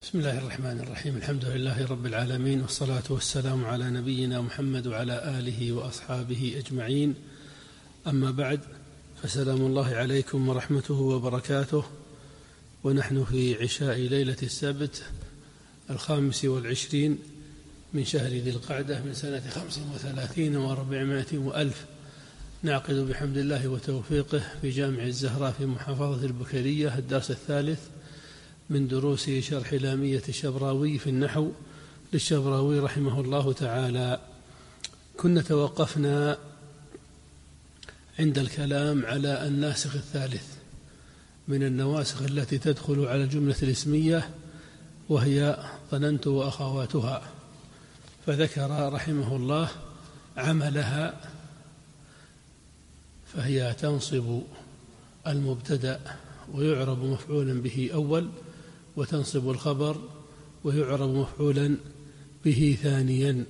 بسم الله الرحمن الرحيم. الحمد لله رب العالمين، والصلاة والسلام على نبينا محمد وعلى آله وأصحابه أجمعين. أما بعد، فسلام الله عليكم ورحمته وبركاته. ونحن في عشاء ليلة السبت 25 من شهر ذي القعدة من سنة 35 و400 وألف، نعقد بحمد الله وتوفيقه في جامع الزهراء في محافظة البكرية الدرس الثالث من دروس شرح لامية الشبراوي في النحو للشبراوي رحمه الله تعالى. كنا توقفنا عند الكلام على الناسخ الثالث من النواسخ التي تدخل على الجملة الاسمية، وهي ظننت وأخواتها، فذكر رحمه الله عملها، فهي تنصب المبتدأ ويعرب مفعولا به أول، وتنصب الخبر ويعرب مفعولا به ثانيا.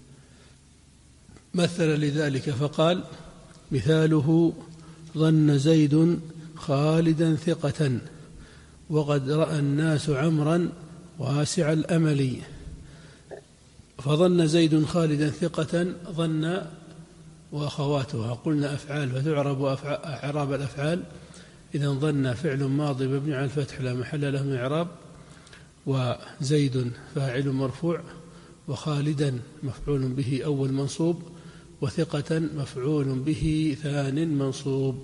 مثل لذلك فقال: مثاله ظن زيد خالدا ثقة وقد رأى الناس عمرا واسع الأمل. فظن زيد خالدا ثقة، ظن وأخواتها قلنا أفعال فتعرب أعراب الأفعال. إذن ظن فعل ماضي مبني على الفتح لا محل له من إعراب، وزيد فاعل مرفوع، وخالدا مفعول به أول منصوب، وثقة مفعول به ثان منصوب.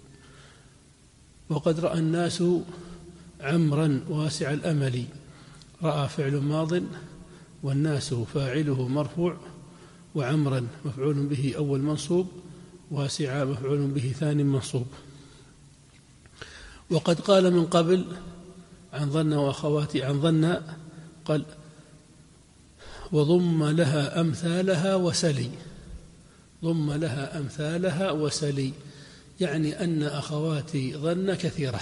وقد رأى الناس عمرا واسع الأمل، رأى فعل ماض والناس فاعله مرفوع، وعمرا مفعول به أول منصوب، واسع مفعول به ثان منصوب. وقد قال من قبل عن ظن وأخواتي عن ظن، قال: وضم لها أمثالها وسلي. ضم لها أمثالها وسلي، يعني أن أخواتي ظن كثيرة،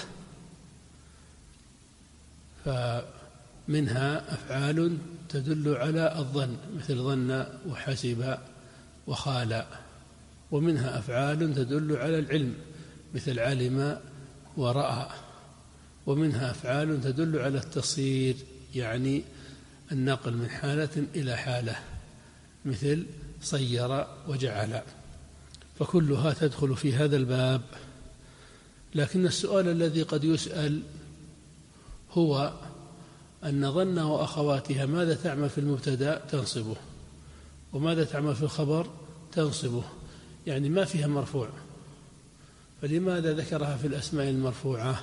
فمنها أفعال تدل على الظن مثل ظن وحسب وخال، ومنها أفعال تدل على العلم مثل علم ورأى، ومنها أفعال تدل على التصير يعني النقل من حالة إلى حالة مثل صير وجعل، فكلها تدخل في هذا الباب. لكن السؤال الذي قد يسأل هو أن ظن وأخواتها ماذا تعمل في المبتدأ؟ تنصبه. وماذا تعمل في الخبر؟ تنصبه، يعني ما فيها مرفوع، فلماذا ذكرها في الأسماء المرفوعة؟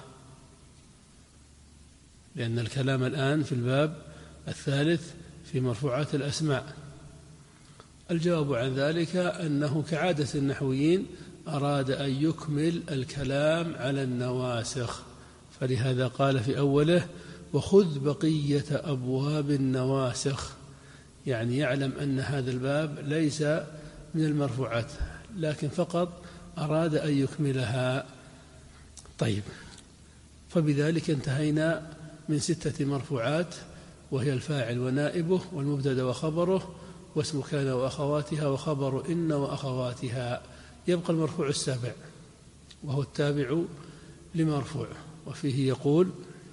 لأن الكلام الآن في الباب الثالث في مرفوعات الأسماء. الجواب عن ذلك أنه كعادة النحويين أراد أن يكمل الكلام على النواسخ، فلهذا قال في أوله: وخذ بقية أبواب النواسخ، يعني يعلم أن هذا الباب ليس من المرفوعات، لكن فقط أراد أن يكملها. طيب، فبذلك انتهينا من 6 مرفوعات، وهي الفاعل ونائبه والمبتدأ وخبره واسم كان وأخواتها وخبر إن وأخواتها. يبقى المرفوع السابع وهو التابع لمرفوع، وفيه يقول: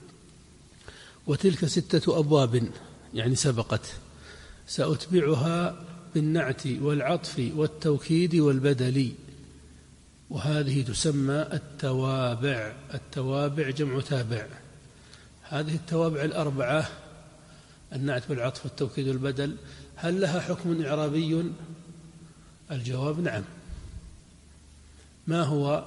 وتلك 6 أبواب، يعني سبقت، سأتبعها بالنعت والعطف والتوكيد والبدل، وهذه تسمى التوابع. التوابع جمع تابع. هذه التوابع الأربعة، النعت والعطف والتوكيد والبدل، هل لها حكم إعرابي؟ الجواب نعم. ما هو؟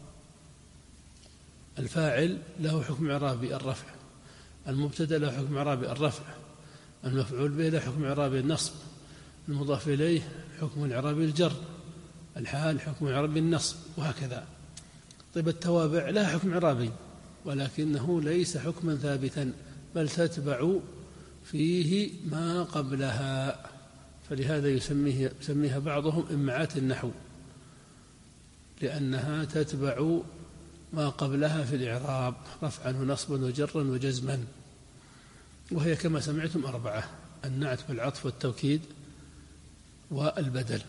الفاعل له حكم إعرابي الرفع، المبتدأ له حكم إعرابي الرفع، المفعول به له حكم إعرابي النصب، المضاف إليه حكم إعرابي الجر، الحال حكم إعرابي النصب، وهكذا. طيب، التوابع لها حكم إعرابي ولكنه ليس حكما ثابتا، بل تتبع فيه ما قبلها، فلهذا يسميها بعضهم إمعات النحو، لأنها تتبع ما قبلها في الإعراب رفعا ونصبا وجرا وجزما، وهي كما سمعتم 4: النعت والعطف والتوكيد والبدل.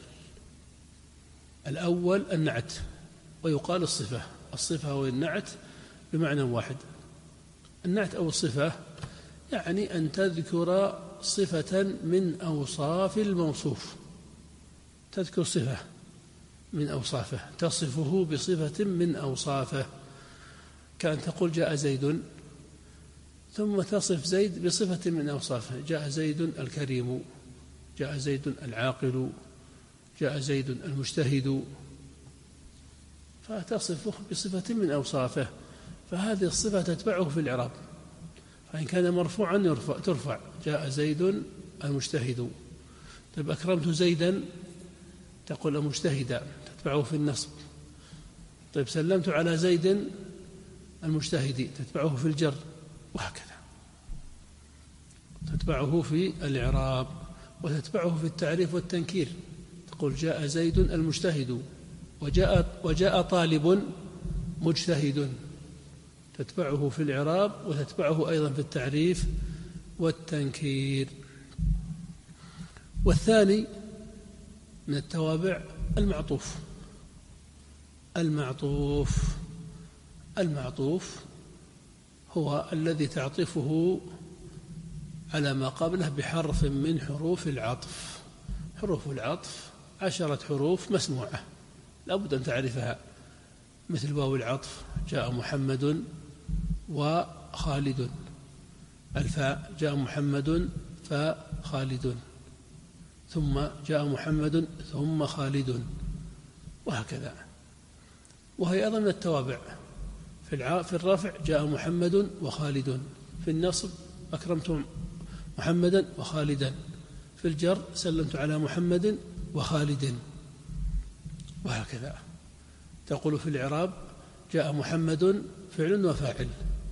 الأول النعت، ويقال الصفة والنعت بمعنى واحد. النعت أو الصفة يعني أن تذكر صفة من أوصاف الموصوف، تذكر صفة من أوصافه، تصفه بصفة من أوصافه، كأن تقول جاء زيد، ثم تصف زيد بصفة من أوصافه، جاء زيد الكريم، جاء زيد العاقل، جاء زيد المجتهد، فتصفه بصفة من أوصافه، فهذه الصفة تتبعه في الإعراب، فإن كان مرفوعا ترفع جاء زيد المجتهد. طيب أكرمت زيدا تقول المجتهد، تتبعه في النصب. طيب سلمت على زيد المجتهد تتبعه في الجر، وهكذا تتبعه في الإعراب، وتتبعه في التعريف والتنكير، تقول جاء زيد المجتهد، وجاء طالب مجتهد، تتبعه في الإعراب وتتبعه أيضا في التعريف والتنكير. والثاني من التوابع المعطوف. المعطوف هو الذي تعطفه على ما قبله بحرف من حروف العطف. حروف العطف 10 حروف مسموعة لا بد أن تعرفها، مثل واو العطف جاء محمد وخالد، الفاء جاء محمد فخالد، ثم جاء محمد ثم خالد، وهكذا. وهي أيضا من التوابع. في الرفع جاء محمد وخالد، في النصب أكرمت محمدا وخالدا، في الجر سلمت على محمد وخالد، وهكذا. تقول في الإعراب جاء محمد فعل وفاعل،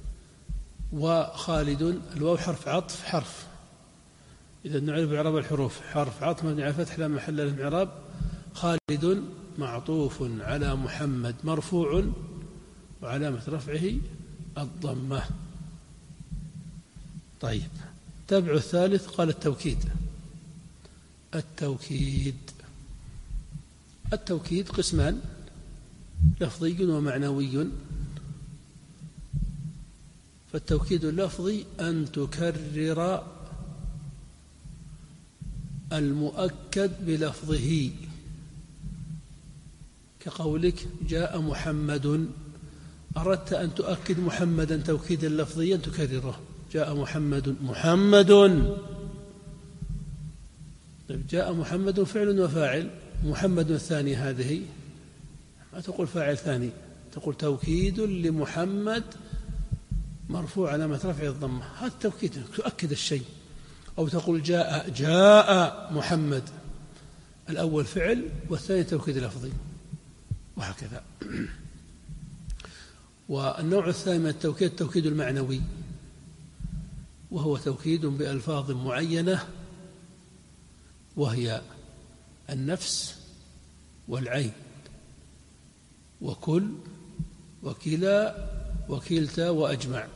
وخالد الواو حرف عطف حرف، إذا نعرف إعراب الحروف حرف عطف مبني على الفتح لا محل له من الإعراب. خالد معطوف على محمد مرفوع وعلامة رفعه الضمة. طيب تبع الثالث قال التوكيد قسمان، لفظي ومعنوي. فالتوكيد اللفظي أن تكرر المؤكد بلفظه، كقولك جاء محمد، أردت أن تؤكد محمدا توكيدا لفظيا تكرره، جاء محمد. طيب جاء محمد فعل وفاعل، محمد الثاني هذه ما تقول فاعل ثاني، تقول توكيد لمحمد مرفوع علامة رفع الضمة، هذا التوكيد تؤكد الشيء. أو تقول جاء محمد، الأول فعل والثاني توكيد لفظي، وهكذا. والنوع الثاني من التوكيد التوكيد المعنوي، وهو توكيد بألفاظ معينة، وهي النفس والعين وكل وكلا وكلتا وأجمع.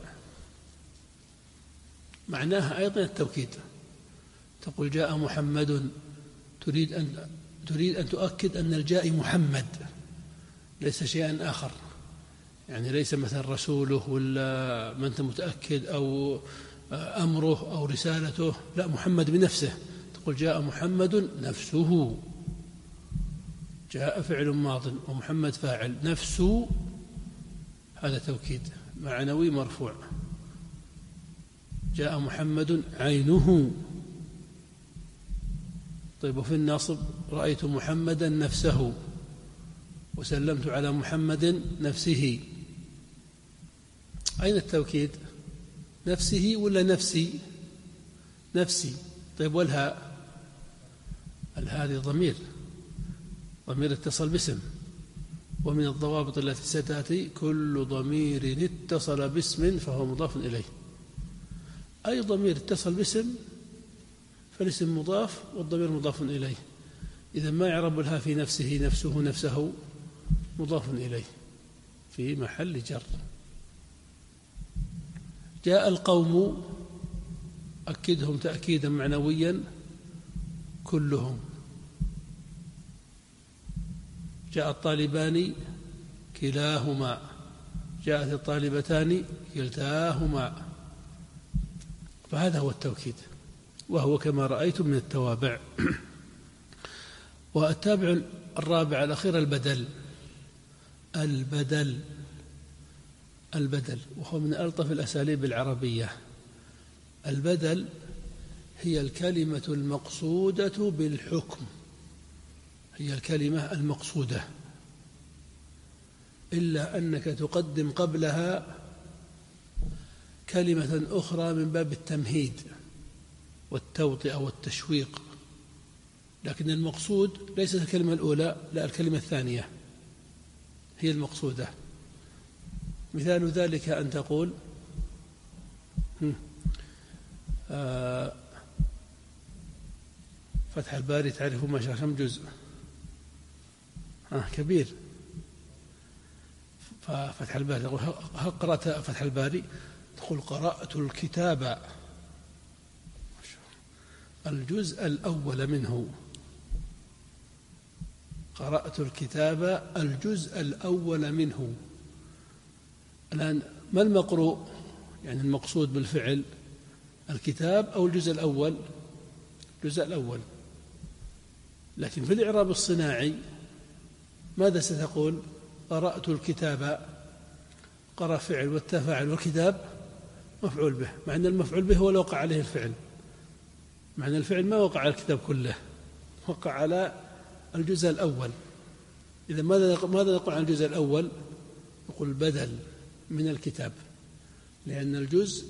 معناها أيضا التوكيد، تقول جاء محمد، تريد أن تؤكد أن الجاء محمد ليس شيئا آخر، يعني ليس مثلا رسوله ولا من أنت متأكد أو أمره أو رسالته، لا، محمد بنفسه، تقول جاء محمد نفسه، جاء فعل ماض ومحمد فاعل، نفسه، هذا توكيد معنوي مرفوع. جاء محمد عينه. طيب وفي النصب رأيت محمدا نفسه وسلمت على محمد نفسه. أين التوكيد؟ نفسه ولا نفسي؟ نفسي. طيب والهاء؟ هذه ضمير اتصل باسم، ومن الضوابط التي ستأتي كل ضمير اتصل باسم فهو مضاف إليه. أي ضمير اتصل باسم فالاسم مضاف والضمير مضاف إليه، إذا ما يعرب لها في نفسه نفسه مضاف إليه في محل جر. جاء القوم، أكدهم تأكيدا معنويا كلهم. جاء الطالبان كلاهما، جاءت الطالبتان كلتاهما. فهذا هو التوكيد، وهو كما رأيتم من التوابع. والتابع الرابع الأخير البدل، وهو من ألطف الأساليب العربية. البدل هي الكلمة المقصودة بالحكم، هي الكلمة المقصودة، إلا أنك تقدم قبلها كلمة أخرى من باب التمهيد والتوطئة والتشويق، لكن المقصود ليست الكلمة الأولى، لا، الكلمة الثانية هي المقصودة. مثال ذلك أن تقول فتح الباري تعرف ما شاء كم جزء؟ كبير. ففتح الباري تقول هل قرأت فتح الباري؟ تقول قرأت الكتاب الجزء الأول منه، قرأت الكتاب الجزء الأول منه. الآن ما المقروء؟ يعني المقصود بالفعل الكتاب أو الجزء الأول؟ الجزء الأول. لكن في الإعراب الصناعي ماذا ستقول؟ قرأت الكتاب، قرأ فعل والتاء فاعل والكتاب مفعول به، مع أن المفعول به هو اللي وقع عليه الفعل، مع أن الفعل ما وقع على الكتاب كله، وقع على الجزء الأول. إذا ماذا نقول عن الجزء الأول؟ نقول بدل من الكتاب، لأن الجزء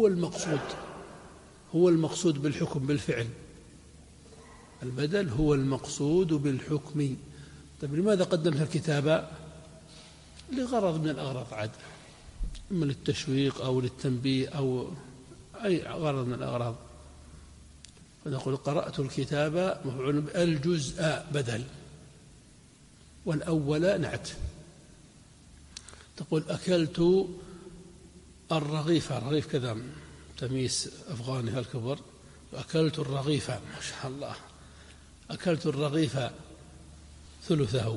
هو المقصود بالحكم بالفعل، البدل هو المقصود بالحكم. طيب لماذا قدمت الكتابة؟ لغرض من الأغراض عاد، إما للتشويق أو للتنبيه أو أي غرض من الأغراض. فنقول قرأت الكتاب مفعول الجزء بدل، والأول نعت. تقول أكلت الرغيف، الرغيف كذا تمييز أفغاني هالكبر، أكلت الرغيف، ما شاء الله، أكلت الرغيف ثلثه،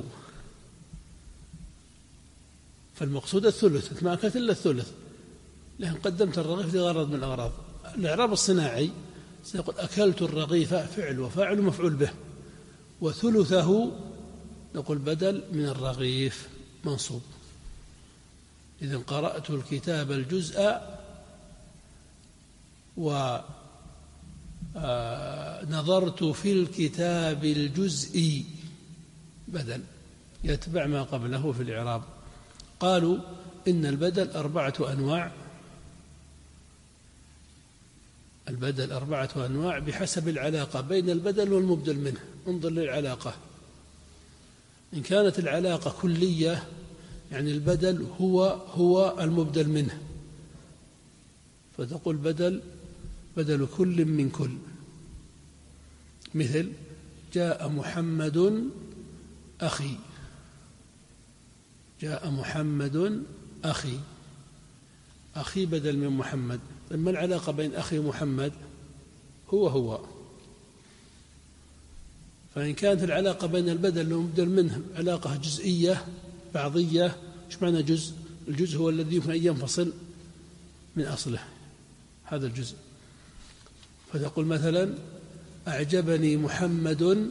فالمقصود الثلث، ما أكلت إلا الثلث، لكن قدمت الرغيف لغرض من الأغراض. الإعراب الصناعي سيقول أكلت الرغيف فعل وفاعل مفعول به، وثلثه نقول بدل من الرغيف منصوب. إذن قرأت الكتاب الجزء ونظرت في الكتاب الجزء، بدل يتبع ما قبله في الإعراب. قالوا إن البدل 4 أنواع، البدل 4 أنواع بحسب العلاقة بين البدل والمبدل منه. انظر للعلاقة، إن كانت العلاقة كلية يعني البدل هو المبدل منه، فتقول بدل كل من كل. مثل جاء محمد أخي، جاء محمد أخي، أخي بدل من محمد. ما العلاقة بين أخي ومحمد؟ هو. فإن كانت العلاقة بين البدل والمبدل منه علاقة جزئية بعضية، إيش معنى جزء؟ الجزء هو الذي يمكن أن ينفصل من أصله، هذا الجزء. فتقول مثلا أعجبني محمد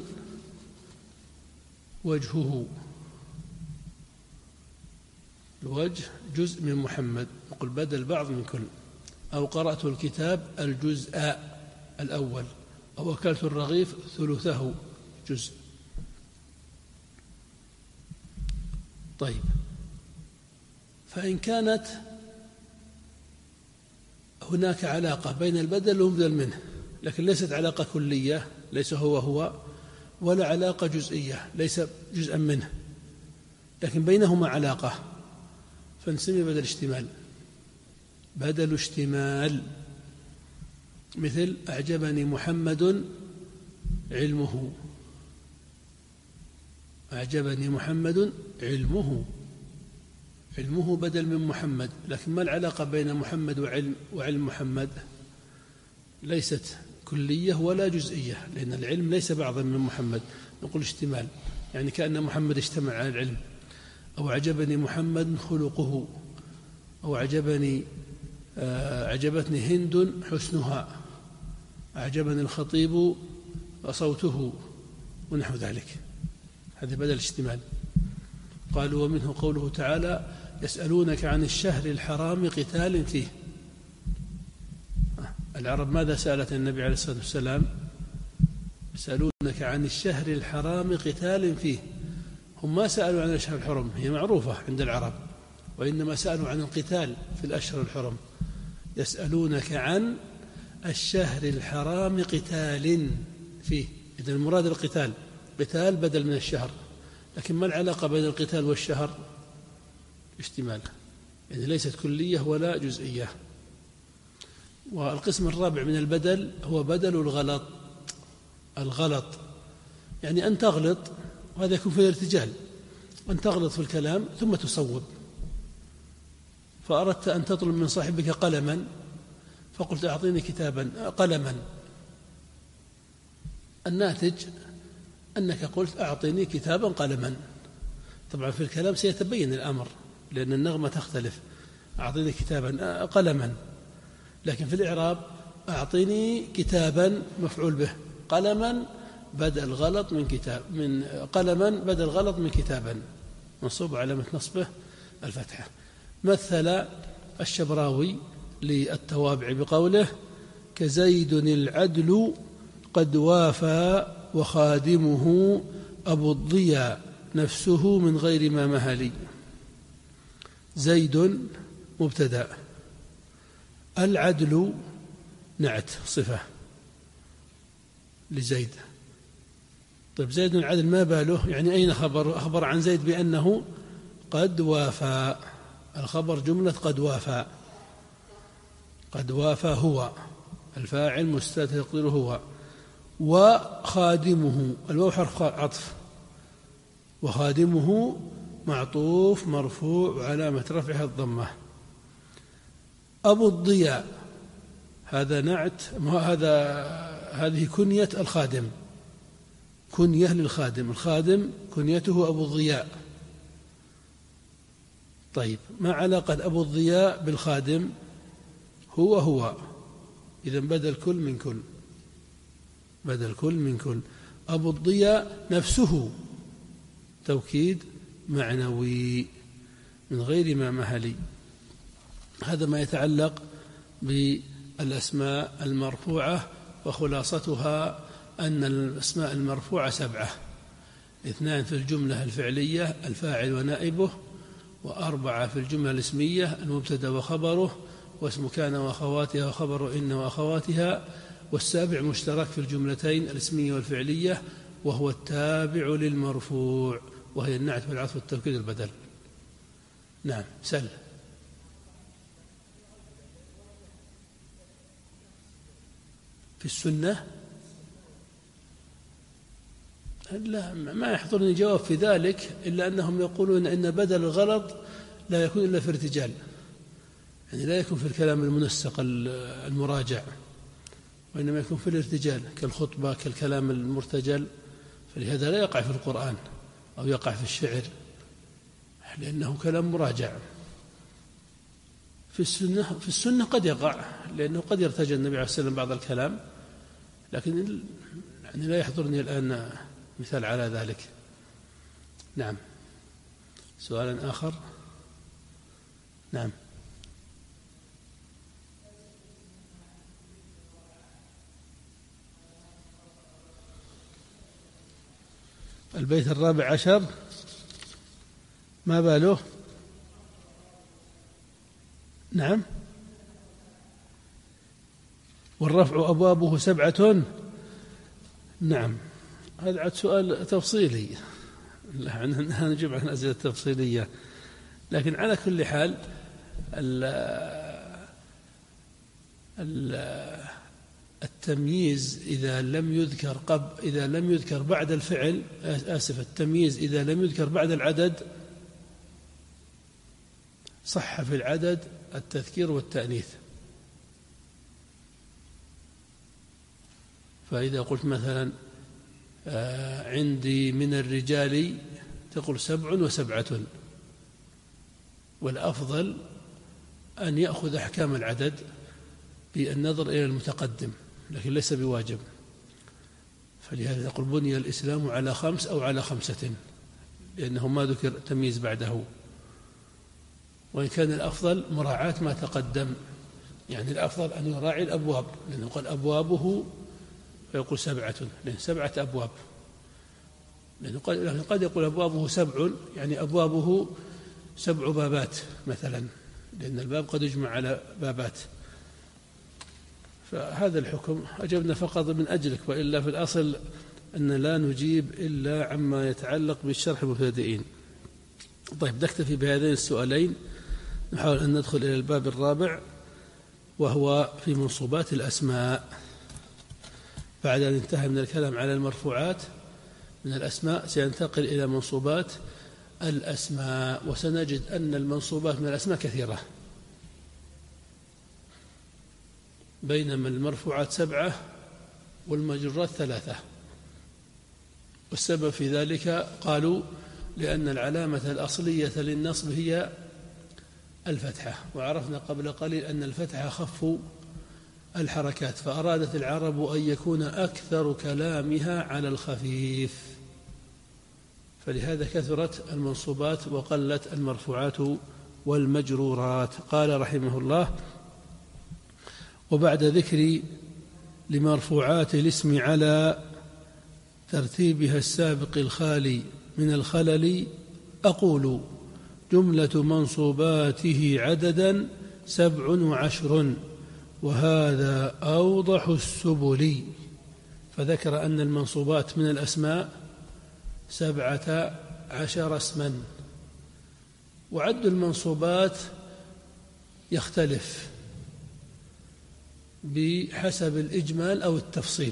وجهه، الوجه جزء من محمد، نقول بدل بعض من كل. أو قرأت الكتاب الجزء الأول، أو أكلت الرغيف ثلثه جزء. طيب، فإن كانت هناك علاقة بين البدل والمبدل منه، لكن ليست علاقة كلية، ليس هو ولا علاقة جزئية، ليس جزءا منه، لكن بينهما علاقة، فنسمي بدل اشتمال، بدل اشتمال. مثل أعجبني محمد علمه، أعجبني محمد علمه، علمه بدل من محمد، لكن ما العلاقة بين محمد وعلم محمد؟ ليست كلية ولا جزئية، لأن العلم ليس بعضا من محمد، نقول اشتمال، يعني كأن محمد اشتمل على العلم. أو أعجبني محمد خلقه، أو أعجبني أعجبتني هند حسنها، أعجبني الخطيب صوته، ونحو ذلك. هذا بدل الاشتمال. قالوا ومنه قوله تعالى يسألونك عن الشهر الحرام قتال فيه. العرب ماذا سألت النبي عليه الصلاة والسلام؟ يسألونك عن الشهر الحرام قتال فيه. هم ما سألوا عن الأشهر الحرم، هي معروفة عند العرب، وإنما سألوا عن القتال في الأشهر الحرم. يسألونك عن الشهر الحرام قتال فيه. إذن المراد القتال، قتال بدل من الشهر، لكن ما العلاقة بين القتال والشهر؟ اشتمال، يعني ليست كلية ولا جزئية. والقسم الرابع من البدل هو بدل الغلط. الغلط يعني أن تغلط، وهذا يكون في الارتجال، أن تغلط في الكلام ثم تصوب. فأردت أن تطلب من صاحبك قلما، فقلت أعطيني كتابا قلما. الناتج أنك قلت أعطيني كتابا قلما. طبعا في الكلام سيتبين الأمر لأن النغمة تختلف. أعطيني كتابا قلما، لكن في الإعراب أعطيني كتابا مفعول به، قلما بدل غلط من كتاب، من قلما بدل غلط من كتابا، منصوب علامة نصبه الفتحة. مثل الشبراوي للتوابع بقوله كزيد العدل قد وافى وخادمه أبو الضياء نفسه من غير ما مهلي. زيد مبتدأ، العدل نعت صفة لزيد. طيب زيد العدل ما باله؟ يعني أين خبر؟ أخبر عن زيد بأنه قد وافى. الخبر جملة قد وافى. قد وافى هو الفاعل مستتر تقديره هو، وخادمه الواو حرف عطف، وخادمه معطوف مرفوع وعلامة رفعها الضمة. أبو الضياء هذا نعت، هذه كنية الخادم، كنية للخادم، الخادم كنيته أبو الضياء. طيب ما علاقة أبو الضياء بالخادم؟ هو إذن بدل كل من كل، بدل كل من كل. أبو الضياء نفسه توكيد معنوي من غير ما مهلي. هذا ما يتعلق بالأسماء المرفوعة، وخلاصتها أن الأسماء المرفوعة 7: 2 في الجملة الفعلية الفاعل ونائبه، و4 في الجملة الاسمية المبتدأ وخبره، واسم كان وأخواتها وخبر إن وأخواتها، والسابع مشترك في الجملتين الاسمية والفعلية وهو التابع للمرفوع، وهي النعت والعطف والتوكيد والبدل. نعم سل. في السنة لا، ما يحضرني جواب في ذلك، إلا أنهم يقولون إن بدل الغلط لا يكون إلا في ارتجال، يعني لا يكون في الكلام المنسق المراجع، وإنما يكون في الارتجال كالخطبة كالكلام المرتجل، فلهذا لا يقع في القرآن أو يقع في الشعر لأنه كلام مراجع. في السنة قد يقع، لأنه قد يرتجل النبي عليه الصلاة والسلام بعض الكلام، لكن يعني لا يحضرني الآن مثال على ذلك. نعم سؤال آخر. نعم البيت 14 ما باله؟ نعم والرفع أبوابه 7. نعم هذا عاد سؤال تفصيلي، لا نجيب عن أسئلة تفصيلية، لكن على كل حال التمييز إذا لم يذكر بعد الفعل، التمييز إذا لم يذكر بعد العدد صح في العدد التذكير والتأنيث. فإذا قلت مثلا عندي من أن يأخذ أحكام العدد بالنظر إلى المتقدم، لكن ليس بواجب. فلهذا يقول بني الإسلام على 5 أو على 5، لأنه ما ذكر تمييز بعده. وإن كان الأفضل مراعاة ما تقدم، يعني الأفضل أن يراعي الأبواب، لأنه قال أبوابه فيقول 7، لأن 7 أبواب، لأنه قد يقول أبوابه 7، يعني أبوابه 7 بابات مثلا، لأن الباب قد يجمع على بابات. فهذا الحكم أجبنا فقط من أجلك، وإلا في الأصل أن لا نجيب إلا عما يتعلق بالشرح المبتدئين. طيب، نكتفي بهذين السؤالين، نحاول أن ندخل إلى الباب الرابع، وهو في منصوبات الأسماء. بعد أن انتهى من الكلام على المرفوعات من الأسماء سينتقل إلى منصوبات الأسماء، وسنجد أن المنصوبات من الأسماء كثيرة، بينما المرفوعات 7 والمجرات 3. والسبب في ذلك قالوا لأن العلامة الأصلية للنصب هي الفتحة، وعرفنا قبل قليل أن الفتحة أخف الحركات، فأرادت العرب أن يكون أكثر كلامها على الخفيف، فلهذا كثرت المنصوبات وقلت المرفوعات والمجرورات. قال رحمه الله: وبعد ذكر لمرفوعات الاسم على ترتيبها السابق الخالي من الخلل، أقول جملة منصوباته عددا 17، وهذا أوضح السبل. فذكر أن المنصوبات من الأسماء 17 اسما، وعد المنصوبات يختلف بحسب الإجمال أو التفصيل.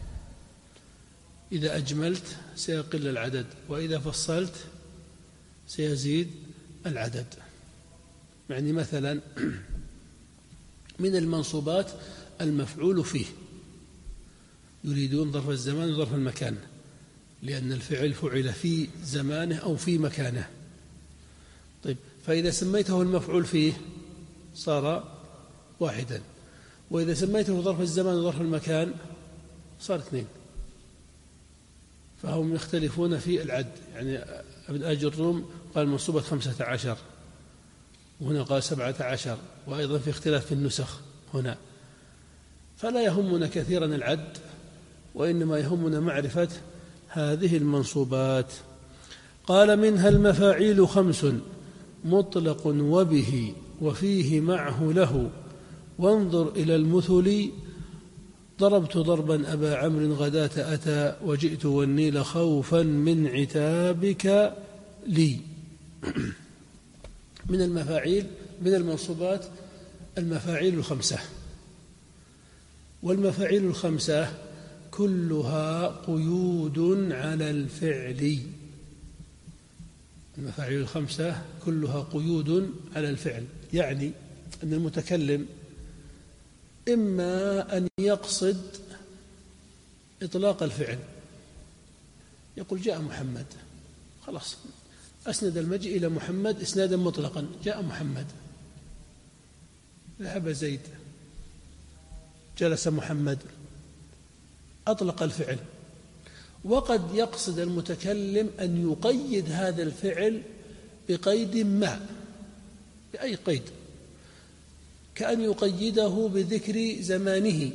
إذا أجملت سيقل العدد، وإذا فصلت سيزيد العدد. يعني مثلا من المنصوبات المفعول فيه، يريدون ظرف الزمان وظرف المكان، لأن الفعل فعل في زمانه أو في مكانه. طيب، فإذا سميته المفعول فيه صار واحدا، وإذا سميته ظرف الزمان وظرف المكان صار 2. فهم يختلفون في العد. يعني ابن آج الروم قال منصوبة 15، وهنا قال 17، وأيضا في اختلاف في النسخ هنا. فلا يهمنا كثيرا العد، وإنما يهمنا معرفة هذه المنصوبات. قال: منها المفاعيل 5 مطلق وبه وفيه معه له، وانظر إلى المثل ضربت ضربا أبا عمرو غداة أتى، وجئت والنيل خوفا من عتابك لي. من المفاعيل، من المنصوبات المفاعيل 5، والمفاعيل 5 كلها قيود على الفعل. المفاعيل 5 كلها قيود على الفعل، يعني أن المتكلم إما أن يقصد إطلاق الفعل، يقول جاء محمد، خلاص أسند المجيء إلى محمد إسنادا مطلقا، جاء محمد، ذهب زيد، جلس محمد، أطلق الفعل. وقد يقصد المتكلم أن يقيد هذا الفعل بقيد ما، بأي قيد، كأن يقيده بذكر زمانه،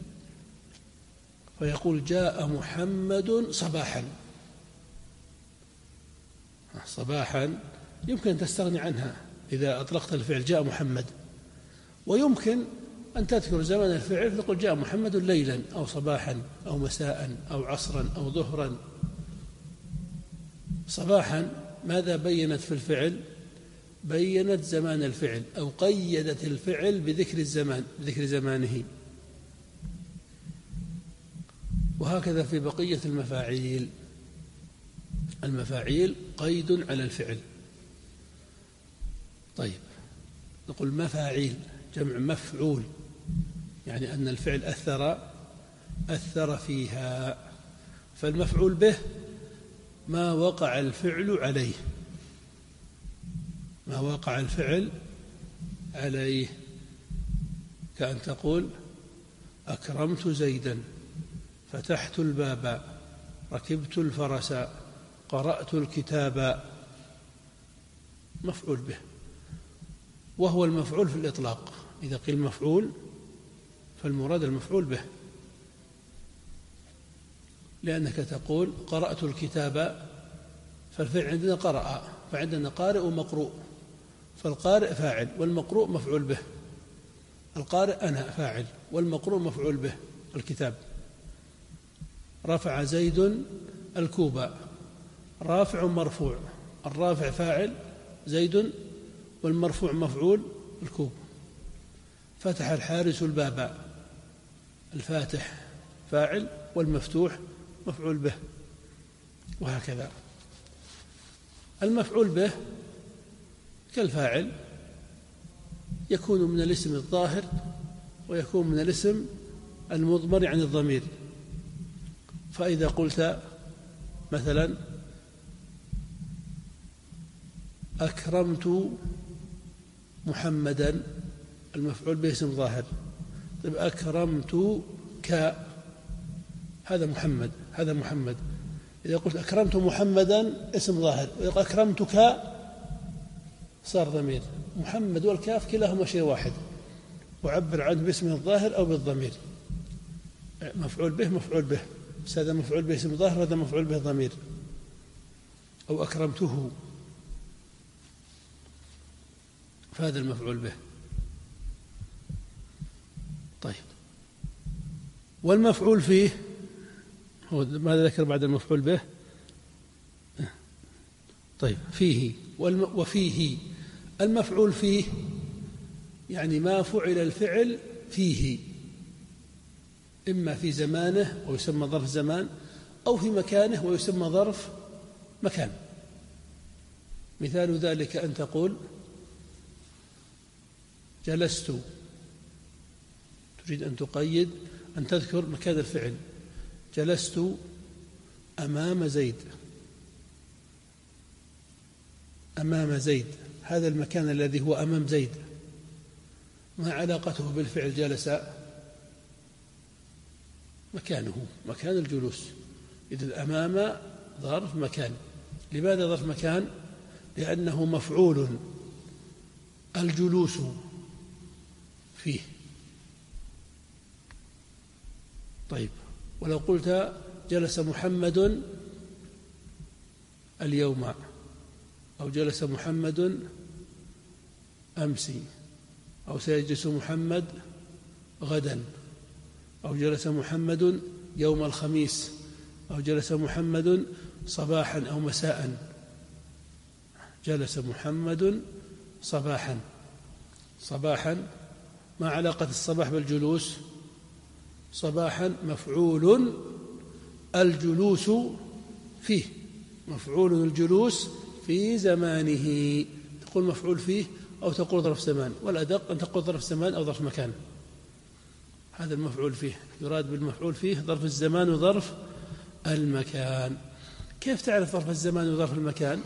فيقول جاء محمد صباحا. صباحا يمكن أن تستغني عنها إذا أطلقت الفعل جاء محمد، ويمكن أن تذكر زمن الفعل تقول جاء محمد ليلا أو صباحا أو مساء أو عصرا أو ظهرا. صباحا ماذا بينت في الفعل؟ بينت زمان الفعل، أو قيدت الفعل بذكر الزمان، بذكر زمانه. وهكذا في بقية المفاعيل، المفاعيل قيد على الفعل. طيب، نقول مفاعيل جمع مفعول، يعني أن الفعل أثر فيها. فالمفعول به ما وقع الفعل عليه، ما وقع الفعل عليه، كأن تقول أكرمت زيدا، فتحت الباب، ركبت الفرس، قرأت الكتاب. مفعول به، وهو المفعول في الإطلاق. إذا قيل مفعول فالمراد المفعول به، لأنك تقول قرأت الكتاب، فالفعل عندنا قرأ، فعندنا قارئ ومقروء، فالقارئ فاعل والمقروء مفعول به. القارئ أنا فاعل والمقروء مفعول به الكتاب. رفع زيد الكوب، رافع مرفوع، الرافع فاعل زيد والمرفوع مفعول الكوب. فتح الحارس الباب، الفاتح فاعل والمفتوح مفعول به، وهكذا. المفعول به كالفاعل، يكون من الاسم الظاهر ويكون من الاسم المضمر عن الضمير. فإذا قلت مثلا أكرمت محمدا، المفعول به اسم ظاهر. طيب أكرمتك، هذا محمد، هذا محمد. إذا قلت أكرمت محمدا اسم ظاهر، وإذا أكرمتك صار ضمير. محمد والكاف كلاهما شيء واحد، وعبر عنه باسمه الظاهر أو بالضمير. مفعول به مفعول به، بس هذا مفعول به اسم ظاهر وهذا مفعول به ضمير. أو أكرمته، فهذا المفعول به. طيب، والمفعول فيه هو ماذا ذكر بعد المفعول به؟ طيب، فيه وفيه. المفعول فيه يعني ما فعل الفعل فيه، إما في زمانه ويسمى ظرف زمان، أو في مكانه ويسمى ظرف مكان. مثال ذلك أن تقول جلست، تريد أن تقيد، أن تذكر مكان الفعل. جلست أمام زيد، أمام زيد، هذا المكان الذي هو أمام زيد ما علاقته بالفعل جلس؟ مكانه، مكان الجلوس. إذا أمام ظرف مكان. لماذا ظرف مكان؟ لأنه مفعول الجلوس فيه. طيب، ولو قلت جلس محمد اليوم، أو جلس محمد أمس، أو سيجلس محمد غدا، أو جلس محمد يوم الخميس، أو جلس محمد صباحا أو مساء. جلس محمد صباحا. صباحا ما علاقة الصباح بالجلوس؟ صباحا مفعول الجلوس فيه، مفعول الجلوس في زمانه. تقول مفعول فيه أو تقول ظرف زمان، والأدق أن تقول ظرف زمان أو ظرف مكان. هذا المفعول فيه، يراد بالمفعول فيه ظرف الزمان وظرف المكان. كيف تعرف ظرف الزمان وظرف المكان؟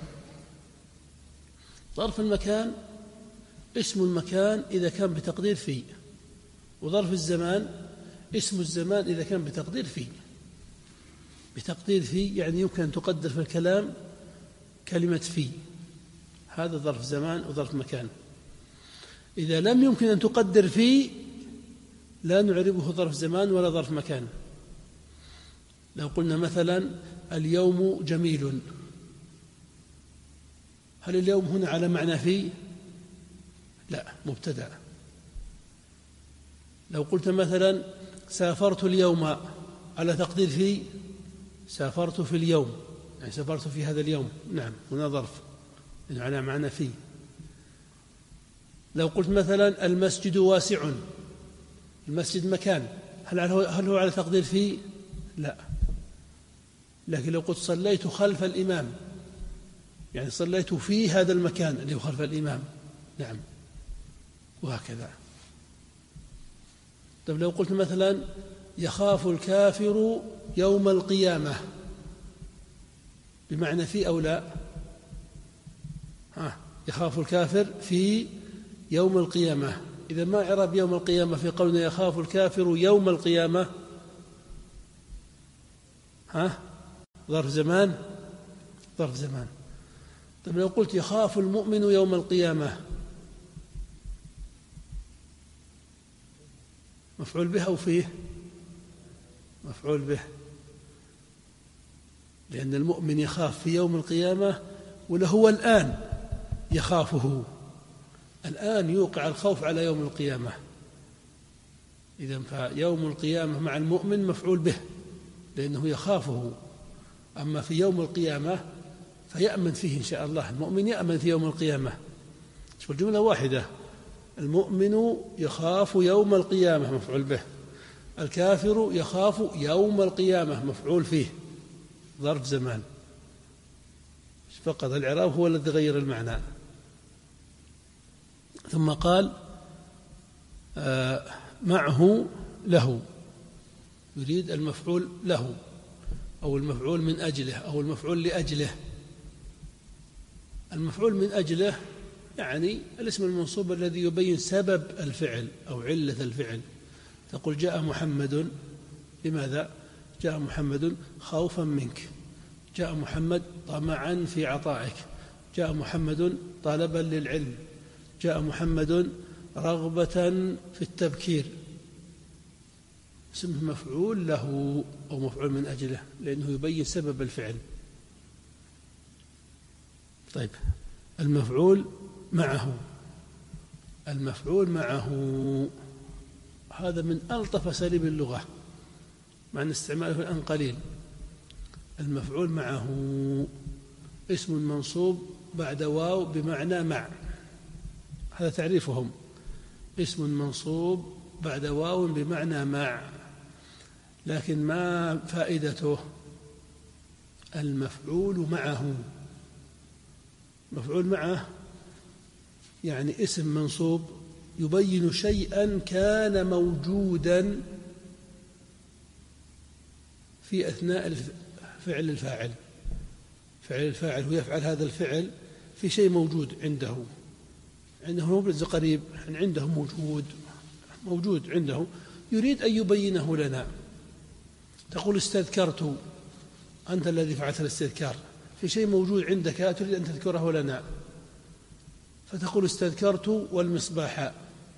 ظرف المكان اسم المكان إذا كان بتقدير في، وظرف الزمان اسم الزمان إذا كان بتقدير في. بتقدير في يعني يمكن أن تقدر في الكلام كلمة في، هذا ظرف زمان وظرف مكان. إذا لم يمكن أن تقدر في لا نعربه ظرف زمان ولا ظرف مكان. لو قلنا مثلا اليوم جميل، هل اليوم هنا على معنى في؟ لا، مبتدأ. لو قلت مثلا سافرت اليوم على تقدير في، سافرت في اليوم يعني سافرت في هذا اليوم، نعم هنا ظرف يعني على معنى في. لو قلت مثلا المسجد واسع، المسجد مكان، هل هو على تقدير في؟ لا. لكن لو قلت صليت خلف الإمام يعني صليت في هذا المكان اللي هو خلف الإمام، نعم، وهكذا. طيب لو قلت مثلا يخاف الكافر يوم القيامة، بمعنى في أو لا؟ يخاف الكافر في يوم القيامة. إذا ما إعراب يوم القيامة في قولنا يخاف الكافر يوم القيامة؟ ظرف زمان. ظرف زمان. طيب لو قلت يخاف المؤمن يوم القيامة، مفعول به أو فيه؟ مفعول به، لأن المؤمن يخاف في يوم القيامة ولا هو الآن يخافه، الآن يوقع الخوف على يوم القيامة. إذن فيوم القيامة مع المؤمن مفعول به لأنه يخافه، أما في يوم القيامة فيأمن فيه إن شاء الله. المؤمن يأمن في يوم القيامة. شوف الجملة واحدة، المؤمن يخاف يوم القيامة مفعول به، الكافر يخاف يوم القيامة مفعول فيه، ظرف زمان فقط. الإعراب هو الذي غير المعنى. ثم قال معه له، يريد المفعول له أو المفعول من أجله أو المفعول لأجله. المفعول من أجله يعني الاسم المنصوب الذي يبين سبب الفعل أو علة الفعل. تقول جاء محمد، لماذا؟ جاء محمد خوفا منك، جاء محمد طمعا في عطائك، جاء محمد طلبا للعلم، جاء محمد رغبة في التبكير. اسمه مفعول له أو مفعول من أجله لأنه يبين سبب الفعل. طيب المفعول معه، المفعول معه هذا من ألطف أساليب اللغة مع أن استعماله الآن قليل. المفعول معه اسم منصوب بعد واو بمعنى مع، هذا تعريفهم، اسم منصوب بعد واو بمعنى مع. لكن ما فائدته؟ المفعول معه، مفعول معه يعني اسم منصوب يبين شيئا كان موجودا في أثناء فعل الفاعل. فعل الفاعل هو يفعل هذا الفعل في شيء موجود عنده موجود قريب عنده، موجود عنده، يريد أن يبينه لنا. تقول استذكرت، أنت الذي فعلت الاستذكار في شيء موجود عندك تريد أن تذكره لنا، فتقول استذكرت والمصباح.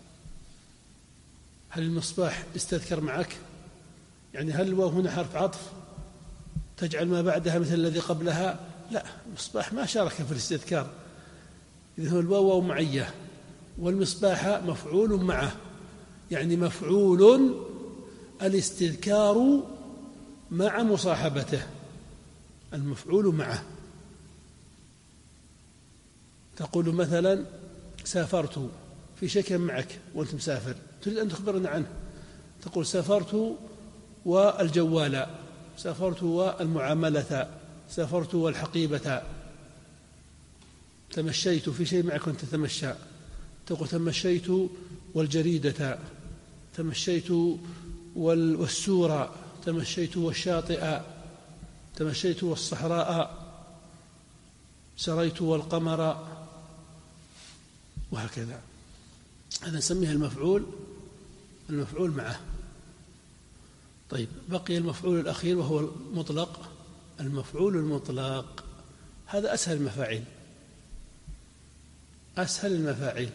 هل المصباح استذكر معك؟ يعني هل الواو هنا حرف عطف تجعل ما بعدها مثل الذي قبلها؟ لا، المصباح ما شارك في الاستذكار، إذن هو الواو معية، والمصباح مفعول معه، يعني مفعول الاستذكار مع مصاحبته، المفعول معه. تقول مثلا سافرت في شيء كان معك وأنت مسافر تريد أن تخبرنا عنه، تقول سافرت والجوال، سافرت والمعاملة، سافرت والحقيبة. تمشيت في شيء معك وأنت تتمشى، تقول تمشيت والجريدة، تمشيت والسورة، تمشيت والشاطئ، تمشيت والصحراء، سريت والقمر، وهكذا. هذا نسميه المفعول معه. طيب بقي المفعول الأخير وهو المطلق. المفعول المطلق هذا أسهل المفاعيل، أسهل المفاعيل،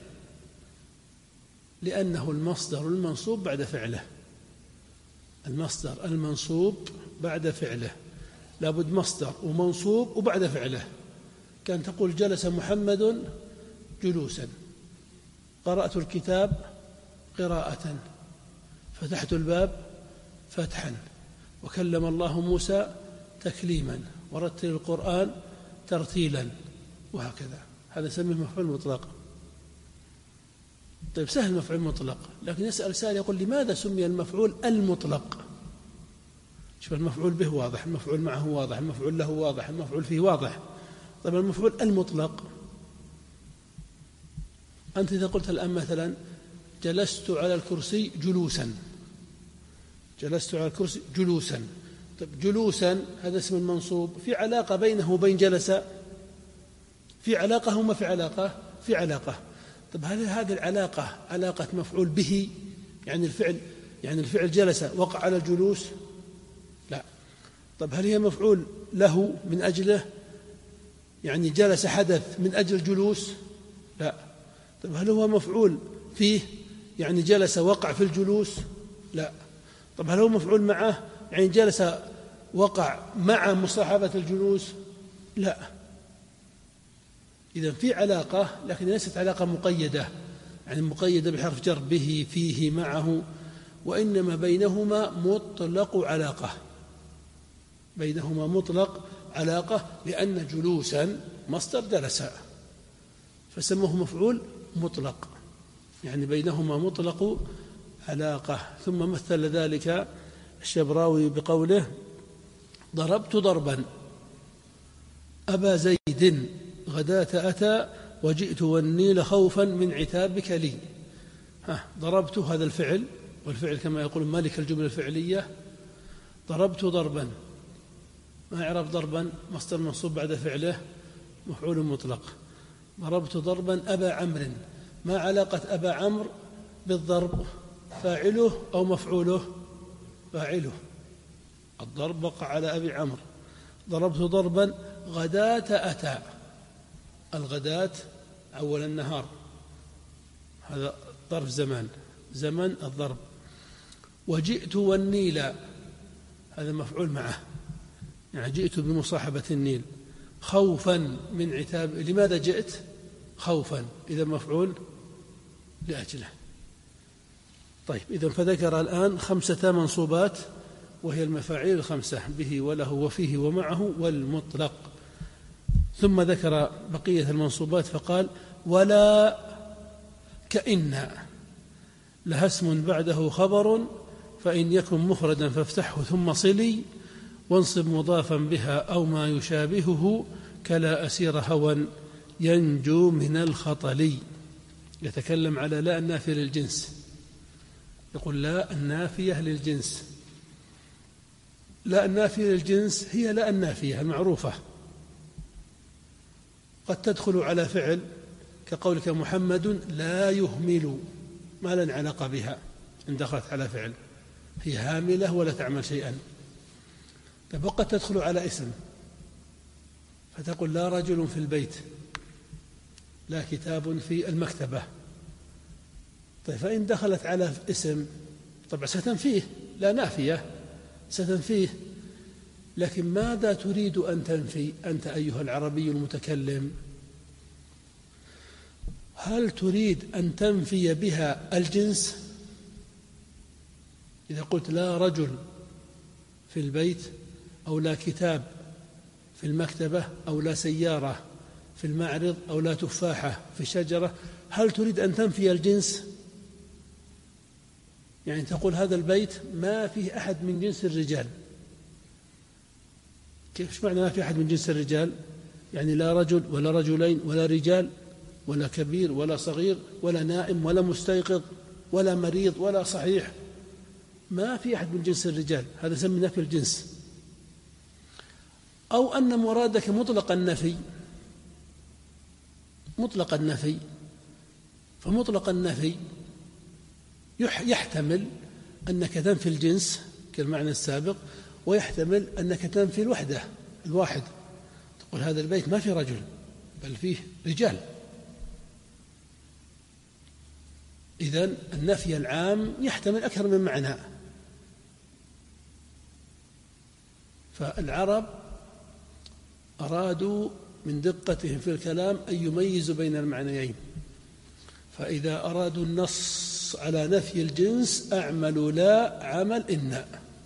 لأنه المصدر المنصوب بعد فعله. المصدر المنصوب بعد فعله لابد مصدر ومنصوب وبعد فعله. كان تقول جلس محمد جلوسا، قرأت الكتاب قراءة، فتحت الباب فتحا، وكلم الله موسى تكليما، ورتل القرآن ترتيلا، وهكذا. هذا نسميه مفعول مطلق. طيب سهل مفعول مطلق، لكن يسأل سائل يقول لماذا سمي المفعول المطلق؟ شوف المفعول به واضح، المفعول معه واضح، المفعول له واضح، المفعول فيه واضح. طيب المفعول المطلق، أنت إذا قلت الآن مثلا جلست على الكرسي جلوسا، جلست على الكرسي جلوسا. طيب جلوسا هذا اسم المنصوب، في علاقة بينه وبين جلس؟ في علاقة وما في علاقة؟ في علاقة. طب هل هذه العلاقة علاقة مفعول به؟ يعني الفعل جلس وقع على الجلوس؟ لا. طب هل هي مفعول له من أجله؟ يعني جلس حدث من أجل الجلوس؟ لا. طب هل هو مفعول فيه؟ يعني جلس وقع في الجلوس؟ لا. طب هل هو مفعول معه؟ يعني جلس وقع مع مصاحبة الجلوس؟ لا. إذن في علاقة، لكن ليست علاقة مقيدة، يعني مقيدة بحرف جر به، فيه، معه، وإنما بينهما مطلق علاقة، بينهما مطلق علاقة، لأن جلوسا مصدر جلس فسموه مفعول مطلق، يعني بينهما مطلق علاقة. ثم مثل ذلك الشبراوي بقوله: ضربت ضربا أبا زيد غداة أتى وجئت والنيل خوفا من عتابك لي. ضربت هذا الفعل، والفعل كما يقول مالك الجملة الفعلية. ضربت ضربا، ما إعراب ضربا؟ مصدر منصوب بعد فعله مفعول مطلق. ضربت ضربا أبا عمرو، ما علاقة أبا عمرو بالضرب؟ فاعله أو مفعوله؟ فاعله، الضرب وقع على أبي عمرو. ضربت ضربا غداة أتى، الغداة أول النهار، هذا ظرف زمن الضرب. وجئت والنيل، هذا مفعول معه، يعني جئت بمصاحبة النيل. خوفا من عتاب، لماذا جئت؟ خوفا، إذا مفعول لأجله. طيب، إذن فذكر الآن 5 منصوبات، وهي المفاعيل 5: به وله وفيه ومعه والمطلق. ثم ذكر بقية المنصوبات فقال: ولا كإن لها اسم بعده خبر، فإن يكن مفردا فافتحه ثم صلي، وانصب مضافا بها أو ما يشابهه، كلا أسير هوى ينجو من الخطل. يتكلم على لا النافية للجنس، يقول لا النافية للجنس. لا النافية للجنس هي لا النافية المعروفة، قد تدخل على فعل كقولك محمد لا يهمل، ما لنا علاقة بها إن دخلت على فعل، هي هاملة ولا تعمل شيئا. وقد تدخل على اسم فتقول لا رجل في البيت، لا كتاب في المكتبة. طيب، فإن دخلت على اسم طبعا ستنفيه، لا نافية ستنفيه، لكن ماذا تريد أن تنفي أنت أيها العربي المتكلم؟ هل تريد أن تنفي بها الجنس؟ إذا قلت لا رجل في البيت، أو لا كتاب في المكتبة، أو لا سيارة في المعرض، أو لا تفاحة في الشجرة، هل تريد أن تنفي الجنس؟ يعني تقول هذا البيت ما فيه أحد من جنس الرجال. كيف معنى ما فيه أحد من جنس الرجال؟ يعني لا رجل ولا رجلين ولا رجال ولا كبير ولا صغير ولا نائم ولا مستيقظ ولا مريض ولا صحيح، ما في أحد من جنس الرجال، هذا يسمى نفي الجنس. أو أن مرادك مطلق النفي، مطلق النفي، فمطلق النفي يحتمل أنك تنفي الجنس كالمعنى السابق، ويحتمل أنك تنفي الوحدة، الواحد، تقول هذا البيت ما فيه رجل بل فيه رجال. إذن النفي العام يحتمل أكثر من معنى. فالعرب أرادوا من دقتهم في الكلام أن يميزوا بين المعنيين، فإذا أرادوا النص على نفي الجنس أعملوا لا عمل إن،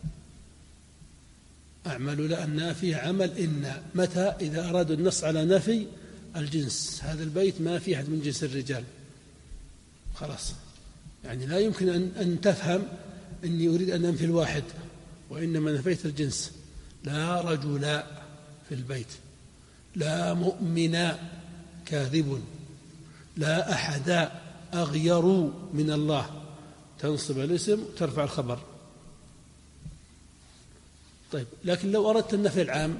أعملوا لا النافية عمل إن. متى؟ إذا أرادوا النص على نفي الجنس، هذا البيت ما فيه أحد من جنس الرجال، خلاص، يعني لا يمكن أن تفهم أني أريد أن أنفي الواحد، وإنما نفيت الجنس. لا رجل في البيت، لا مؤمن كاذب، لا أحد أغير من الله، تنصب الاسم وترفع الخبر. طيب، لكن لو أردت النفي العام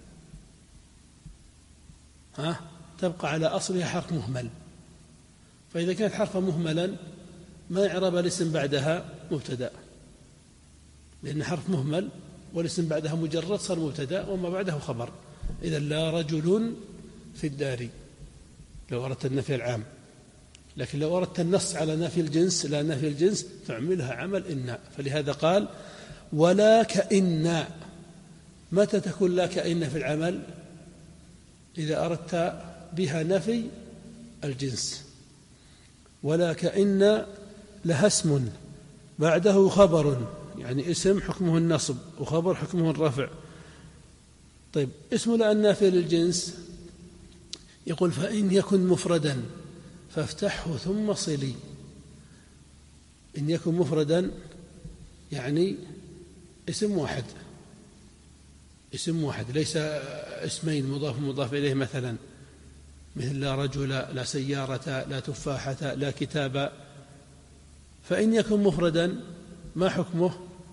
تبقى على أصلها حرف مهمل، فإذا كانت حرفا مهملا ما إعراب الاسم بعدها مبتدأ، لأن حرف مهمل والاسم بعدها مجرد صار مبتدأ وما بعده خبر. إذا لا رجل في الدار لو أردت النفي العام، لكن لو أردت النص على نفي الجنس لا نفي الجنس تعملها عمل إن. فلهذا قال ولا كإن. متى تكون لا كإن في العمل؟ إذا أردت بها نفي الجنس. ولا كإن لها اسم بعده خبر، يعني اسم حكمه النصب وخبر حكمه الرفع. طيب اسم لا النافي للجنس يقول فإن يكن مفردا فافتحه ثم صلي. إن يكن مفردا يعني اسم واحد، اسم واحد ليس اسمين مضاف مضاف إليه، مثلا مثل لا رجل لا سيارة لا تفاحة لا كتاب. فإن يكن مفردا ما حكمه؟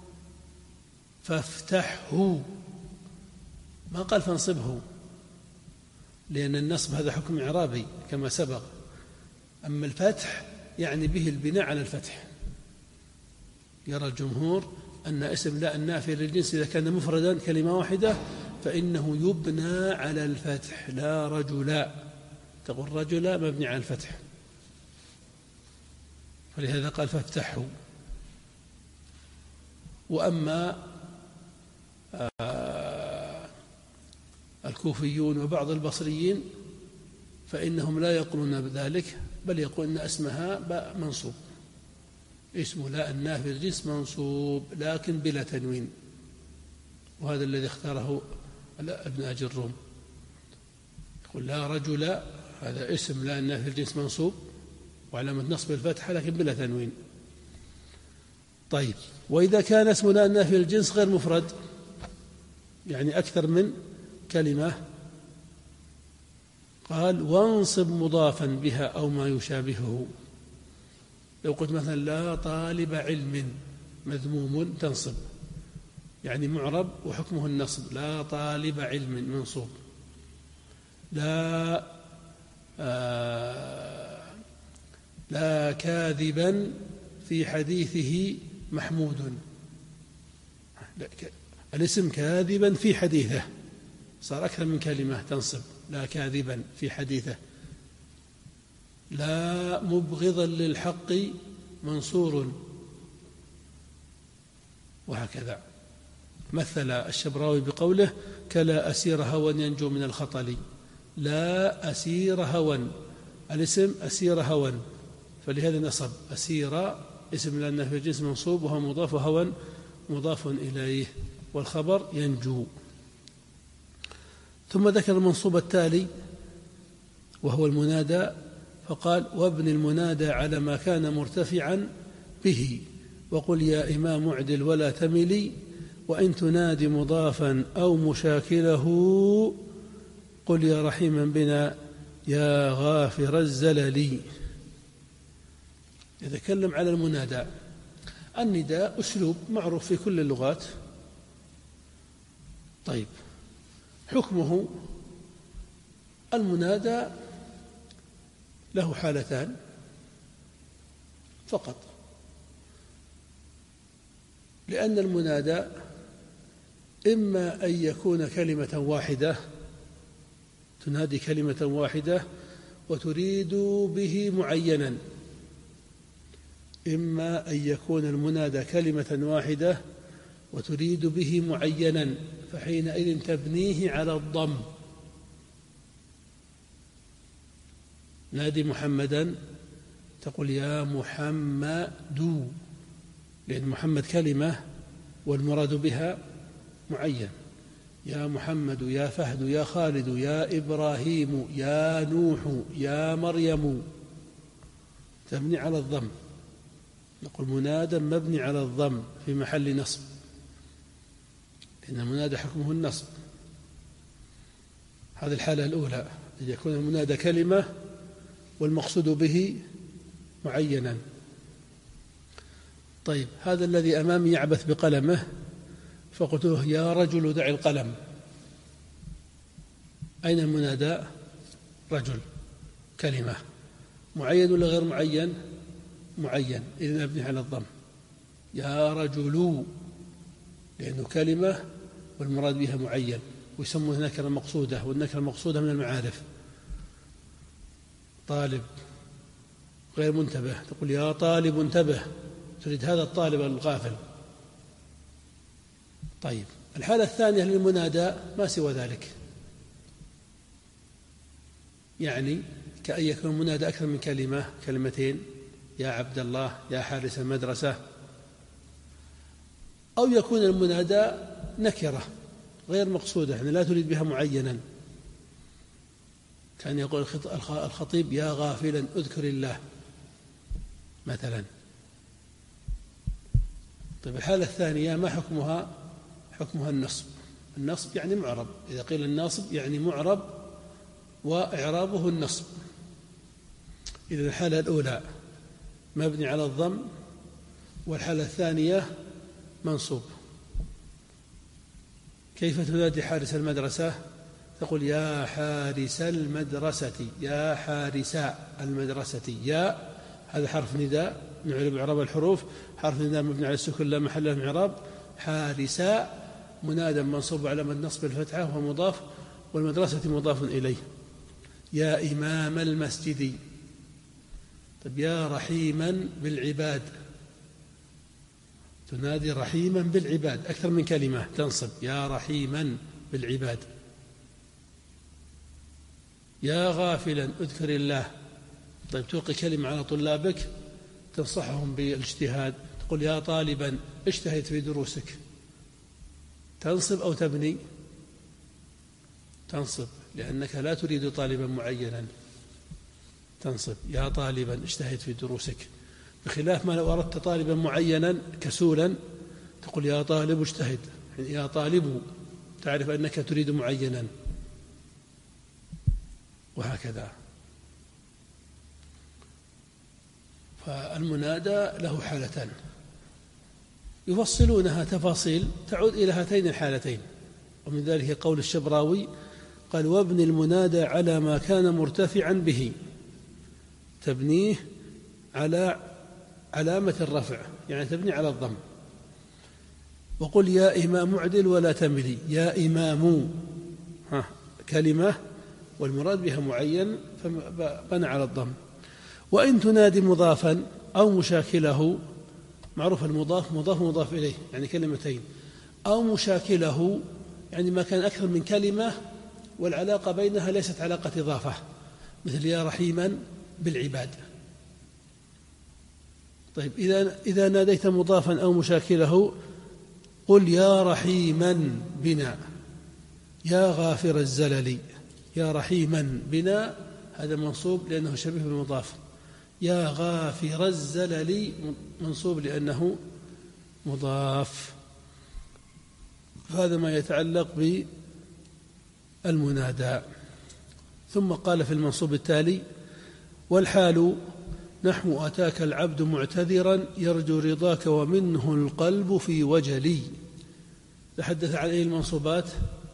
فافتحه، ما قال فانصبه، لأن النصب هذا حكم إعرابي كما سبق. أما الفتح يعني به البناء على الفتح. يرى الجمهور أن اسم لا النافي للجنس إذا كان مفردا كلمة واحدة فإنه يبنى على الفتح. لا رجلا تقول رجلا مبني على الفتح، فلهذا قال فافتحه. وأما الكوفيون وبعض البصريين فإنهم لا يقولون بذلك، بل يقولون أن اسمها باء منصوب. اسم لا النافي للجنس منصوب لكن بلا تنوين، وهذا الذي اختاره ابن أجي الروم. يقول لا رجل هذا اسم لا النافي للجنس منصوب وعلامة نصب الفتحة لكن بلا تنوين. طيب وإذا كان اسم لا النافي للجنس غير مفرد يعني أكثر من كلمة، قال وانصب مضافا بها أو ما يشابهه. لو قلت مثلا لا طالب علم مذموم تنصب، يعني معرب وحكمه النصب. لا طالب علم منصوب. لا كاذبا في حديثه محمود. الاسم كاذبا في حديثه صار أكثر من كلمة تنصب. لا كاذبا في حديثه. لا مبغضا للحق منصور، وهكذا. مثل الشبراوي بقوله كلا أسير هوى ينجو من الخطل. لا أسير هوى الاسم أسير هوى، فلهذا نصب. أسير اسم لا النافي للجنس منصوب وهو مضاف، وهوى مضاف إليه، والخبر ينجو. ثم ذكر المنصوب التالي وهو المنادى، فقال وابن المنادى على ما كان مرتفعا به، وقل يا إمام اعدل ولا تملي، وإن تنادي مضافا أو مشاكله قل يا رحيما بنا يا غافر الزلل. يتكلم على المنادى. النداء أسلوب معروف في كل اللغات. طيب حكمه المنادى له حالتان فقط، لأن المنادى إما أن يكون كلمة واحدة تنادي كلمة واحدة وتريد به معينا، إما أن يكون المنادى كلمة واحدة وتريد به معينا، فحينئذ تبنيه على الضم. نادي محمدا تقول يا محمد، لأن محمد كلمة والمراد بها معين. يا محمد يا فهد يا خالد يا إبراهيم يا نوح يا مريم، تبني على الضم. نقول منادى مبني على الضم في محل نصب، لأن المنادى حكمه النصب. هذه الحالة الأولى، أن يكون المنادى كلمة والمقصود به معينا. طيب هذا الذي أمامي يعبث بقلمه، فقلت له يا رجل دع القلم. أين المنادى؟ رجل كلمة. معين ولا غير معين؟ معين، إذن مبني على الضم. يا رجل، لأنه كلمة والمراد بها معين، ويسمونه نكرة مقصودة، والنكرة المقصودة من المعارف. طالب غير منتبه، تقول يا طالب انتبه، تريد هذا الطالب الغافل. طيب، الحالة الثانية للمنادى ما سوى ذلك، يعني كأن يكون المنادى أكثر من كلمة، كلمتين، يا عبد الله، يا حارس المدرسة، أو يكون المنادى نكرة غير مقصودة، يعني لا تريد بها معينا، كان يقول الخطيب يا غافلا اذكر الله مثلا. طيب الحالة الثانية ما حكمها؟ حكمها النصب. النصب يعني معرب، إذا قيل الناصب يعني معرب وإعرابه النصب. إذا الحالة الأولى مبني على الضم، والحالة الثانية منصوب. كيف تنادي حارس المدرسة؟ تقول يا حارس المدرسة، يا حارس المدرسة. يا هذا حرف نداء نعرب إعراب الحروف، حرف نداء مبني على السكون لا محل له من إعراب. حارس منادى منصوب علامة النصب الفتحة وهو مضاف، والمدرسة مضاف إليه. يا إمام المسجد. طيب يا رحيما بالعباد، تنادي رحيما بالعباد، أكثر من كلمة تنصب، يا رحيما بالعباد. يا غافلا اذكر الله. طيب تلقي كلمة على طلابك تنصحهم بالاجتهاد، تقول يا طالبا اجتهد في دروسك. تنصب أو تبني؟ تنصب، لأنك لا تريد طالبا معينا، تنصب يا طالبا اجتهد في دروسك. بخلاف ما لو أردت طالبا معينا كسولا تقول يا طالب اجتهد، يعني يا طالب تعرف أنك تريد معينا، وهكذا. فالمنادى له حالتان يفصلونها تفاصيل تعود إلى هاتين الحالتين، ومن ذلك قول الشبراوي قال وابن المنادى على ما كان مرتفعا به، تبنيه على علامة الرفع، يعني تبني على الضم. وقل يا إمام معدل ولا تملي، يا إمام كلمة والمراد بها معين فبنى على الضم. وإن تنادي مضافا أو مشاكله، معروف المضاف مضاف مضاف إليه يعني كلمتين، أو مشاكله يعني ما كان أكثر من كلمة والعلاقة بينها ليست علاقة إضافة، مثل يا رحيما بالعباد. طيب إذا ناديت مضافا أو مشاكله قل يا رحيما بنا، يا غافر الزلل. يا رحيما بنا هذا منصوب لأنه شبيه بالمضاف، يا غافر الزلل منصوب لأنه مضاف. هذا ما يتعلق بالمنادى. ثم قال في المنصوب التالي والحال نحو أتاك العبد معتذرا يرجو رضاك ومنه القلب في وجلي. تحدث عن أي المنصوبات؟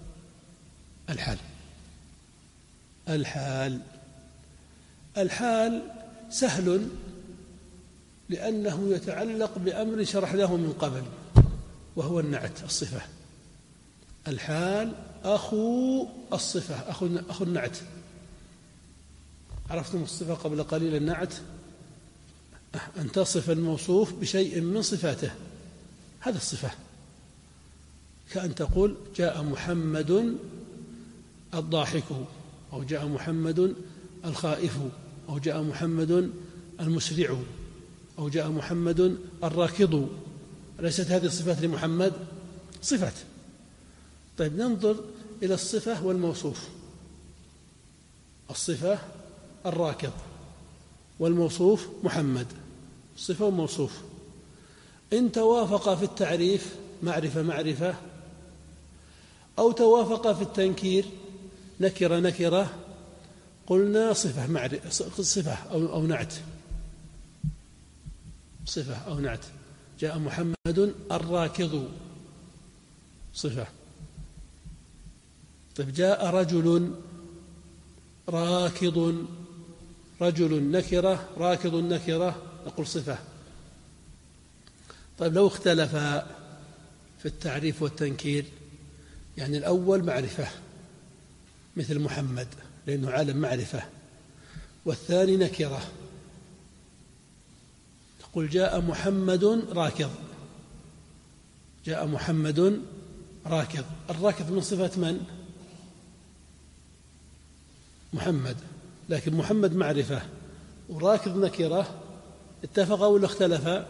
الحال سهل لأنه يتعلق بأمر شرحناه من قبل وهو النعت الصفة. الحال أخو الصفة، أخو النعت. عرفتم الصفة قبل قليل النعت، أن تصف الموصوف بشيء من صفاته، هذا الصفة. كأن تقول جاء محمد الضاحك، أو جاء محمد الخائف، أو جاء محمد المسرع، أو جاء محمد الراكض. ليست هذه الصفات لمحمد؟ صفات. طيب ننظر إلى الصفة والموصوف. الصفة الراكض والموصوف محمد، صفة وموصوف. إن توافق في التعريف معرفة أو توافق في التنكير نكرة قلنا صفة أو نعت. صفة أو نعت. جاء محمد الراكض صفة. طيب جاء رجل راكض رجل نكرة، راكض نكرة، نقول صفة. طيب لو اختلف في التعريف والتنكير، يعني الأول معرفة مثل محمد لأنه عالم معرفة، والثاني نكرة، تقول جاء محمد راكض، جاء محمد راكض. الراكض من صفة من؟ محمد، لكن محمد معرفة وراكض نكرة، اتفقا ولا اختلفا؟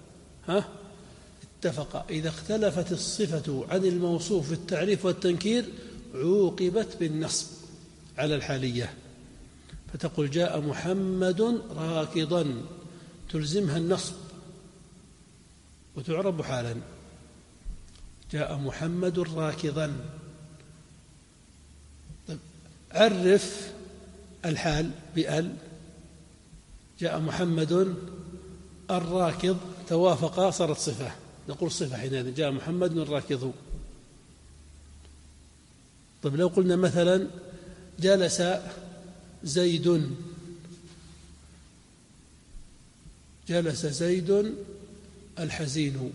اتفقا. إذا اختلفت الصفة عن الموصوف في التعريف والتنكير عوقبت بالنصب على الحالية، فتقول جاء محمد راكضا، تلزمها النصب وتعرب حالا، جاء محمد راكضا. طيب عرف الحال بأل، جاء محمد الراكض، توافقا صارت صفة، نقول صفة حينئذ، جاء محمد الراكض. طيب لو قلنا مثلا جلس زيد، جلس زيد الحزين،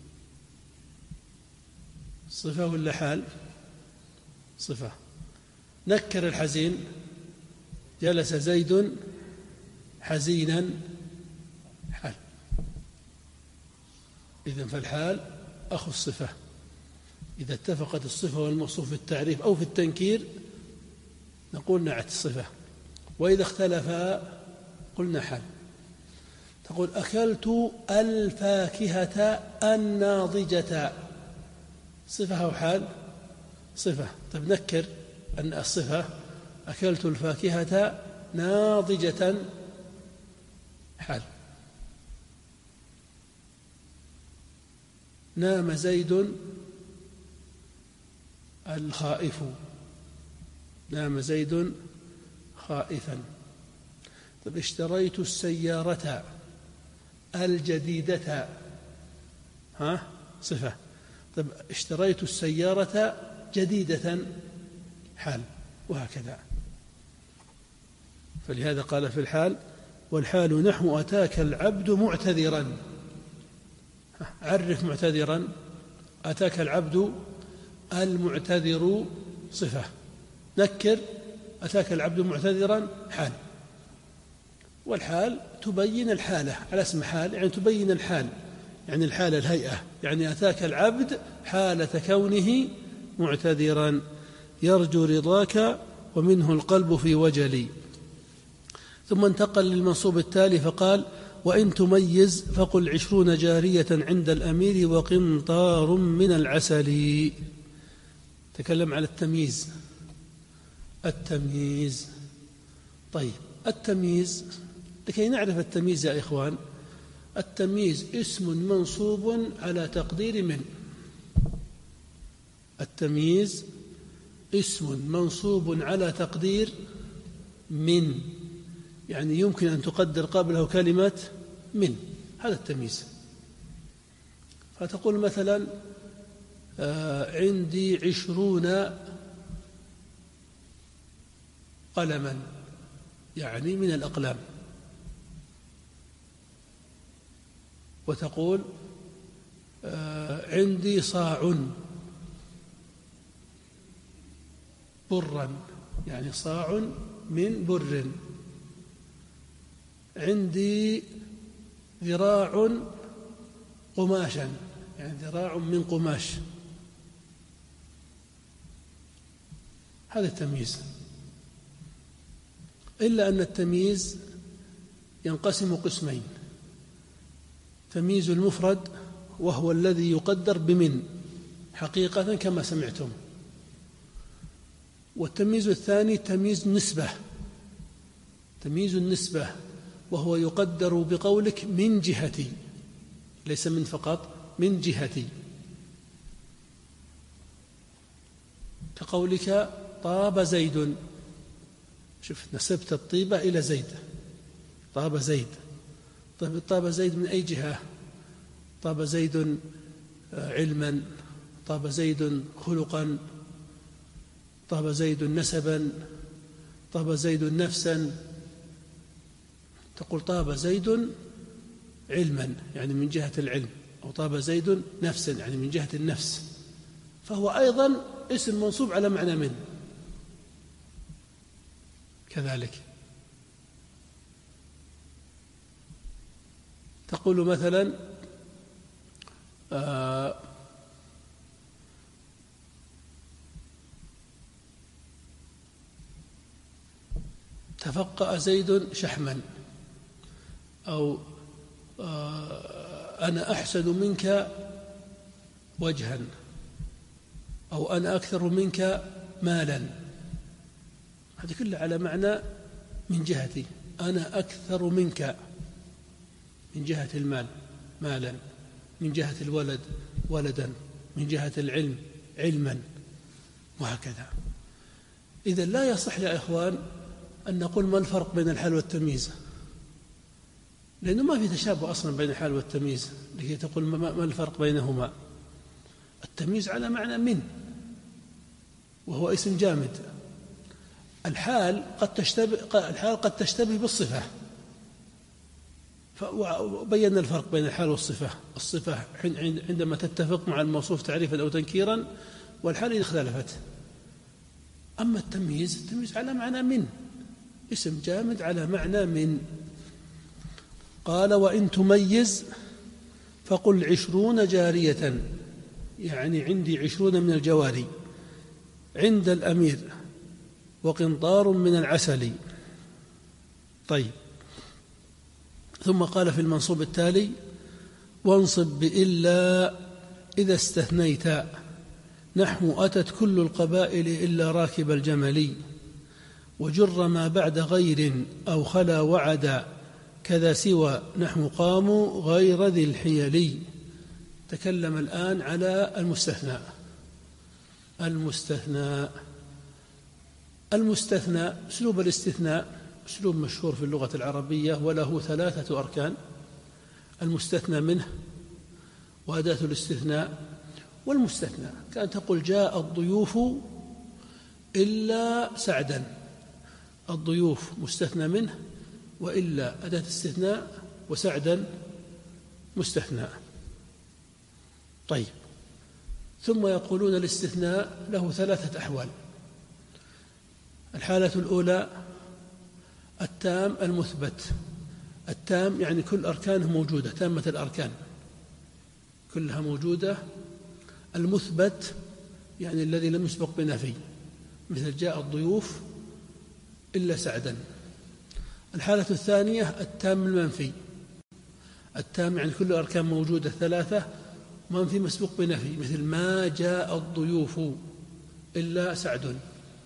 صفة ولا حال؟ صفة. نكر الحزين، جلس زيد حزينا، حال. إذن فالحال أخو الصفة، إذا اتفقت الصفة والموصوف في التعريف أو في التنكير نقول نعت الصفة، وإذا اختلفا قلنا حال. تقول أكلت الفاكهة الناضجة، صفة أو حال؟ صفة. طيب نكر أن الصفة أكلت الفاكهة ناضجة، حال. نام زيد الخائف، نام زيد خائفا. طيب اشتريت السيارة الجديدة، صفة. طيب اشتريت السيارة جديدة، حال، وهكذا. فلهذا قال في الحال والحال نحو أتاك العبد معتذرا. عرف معتذرا، أتاك العبد المعتذر صفة، نكر أتاك العبد معتذرا حال. والحال تبين الحالة على اسم حال، يعني تبين الحال، يعني الحالة الهيئة، يعني أتاك العبد حالة كونه معتذرا يرجو رضاك ومنه القلب في وجلي. ثم انتقل للمنصوب التالي فقال وإن تميز فقل 20 جارية عند الأمير وقنطار من العسل. تكلم على التمييز. التمييز، طيب التمييز، لكي نعرف التمييز يا إخوان، التمييز اسم منصوب على تقدير من. التمييز اسم منصوب على تقدير من، يعني يمكن أن تقدر قبله كلمة من، هذا التمييز. فتقول مثلا عندي 20 قلما، يعني من الأقلام. وتقول عندي صاع برا، يعني صاع من بر. عندي ذراع قماشا، يعني ذراع من قماش. هذا التمييز. إلا أن التمييز ينقسم قسمين: تمييز المفرد وهو الذي يقدر بمن حقيقة كما سمعتم، والتمييز الثاني تمييز نسبة، تمييز النسبة وهو يقدر بقولك من جهتي، ليس من فقط، من جهتي، كقولك طاب زيد. شوف، نسبت الطيبة إلى زيد، طاب زيد. طيب طاب زيد من أي جهة؟ طاب زيد علما، طاب زيد خلقا، طاب زيد نسبا، طاب زيد نفسا. تقول طاب زيد علما يعني من جهة العلم، أو طاب زيد نفسا يعني من جهة النفس، فهو أيضا اسم منصوب على معنى من. كذلك تقول مثلا تفقأ زيد شحما، أو أنا أحسن منك وجها، أو أنا أكثر منك مالا. هذه كلها على معنى من جهتي، أنا أكثر منك من جهة المال مالا، من جهة الولد ولدا، من جهة العلم علما، وهكذا. إذا لا يصح يا إخوان أن نقول ما الفرق بين الحال والتمييز، لأنه ما في تشابه أصلا بين الحال والتمييز لكي تقول ما الفرق بينهما. التمييز على معنى من، وهو اسم جامد. الحال قد تشتبه بالصفة، وبينا الفرق بين الحال والصفة. الصفة عندما تتفق مع الموصوف تعريفا أو تنكيرا، والحال إذا اختلفت. أما التمييز على معنى من، اسم جامد على معنى من. قال وإن تميز فقل 20 جارية، يعني عندي 20 من الجواري عند الأمير، وقنطار من العسل. طيب، ثم قال في المنصوب التالي وانصب بإلا إذا استثنيت، نحو أتت كل القبائل إلا راكب الجمل، وجر ما بعد غير أو خلا وعدا، كذا سوى نحو قاموا غير ذي الحيل. تكلم الآن على المستثنى. المستثنى أسلوب الاستثناء أسلوب مشهور في اللغة العربية، وله 3 أركان: المستثنى منه، وأداة الاستثناء، والمستثنى. كأن تقول جاء الضيوف إلا سعدا. الضيوف مستثنى منه، وإلا أداة استثناء، وسعدا مستثنى. طيب، ثم يقولون الاستثناء له 3 أحوال. الحالة الأولى التام المثبت. التام يعني كل أركانه موجودة، تامة الأركان كلها موجودة. المثبت يعني الذي لم يسبق بنفي، مثل جاء الضيوف إلا سعدا. الحالة الثانية التام المنفي. التام يعني كل الأركان موجودة 3، منفي مسبوق بنفي، مثل ما جاء الضيوف إلا سعد.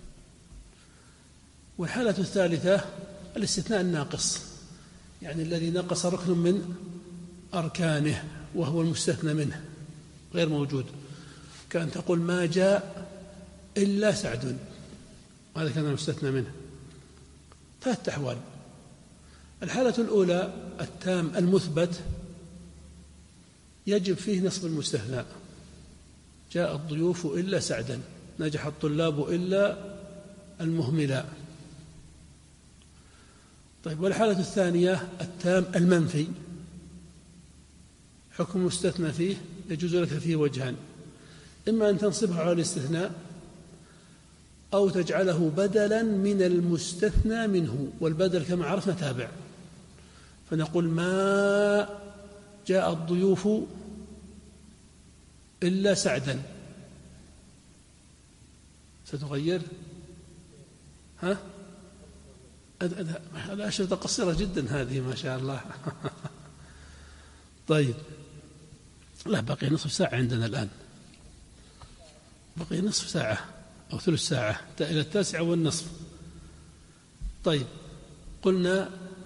والحالة الثالثة الاستثناء الناقص، يعني الذي نقص ركن من أركانه، وهو المستثنى منه غير موجود. كأن تقول ما جاء إلا سعد، هذا كان المستثنى منه. 3 أحوال. الحالة الأولى التام المثبت يجب فيه نصب المستثنى، جاء الضيوف إلا سعدا، نجح الطلاب إلا المهملا. طيب، والحالة الثانية التام المنفي، حكم المستثنى فيه يجوز لك فيه وجهان: إما أن تنصبه على الاستثناء، أو تجعله بدلا من المستثنى منه، والبدل كما عرفنا تابع. فنقول ما جاء الضيوف إلا سعدا. ستغير الأشرطة قصيرة جدا هذه ما شاء الله. طيب، لا بقي نصف ساعة عندنا الآن، بقي نصف ساعة أو ثلث ساعة إلى 9:15. طيب، قلنا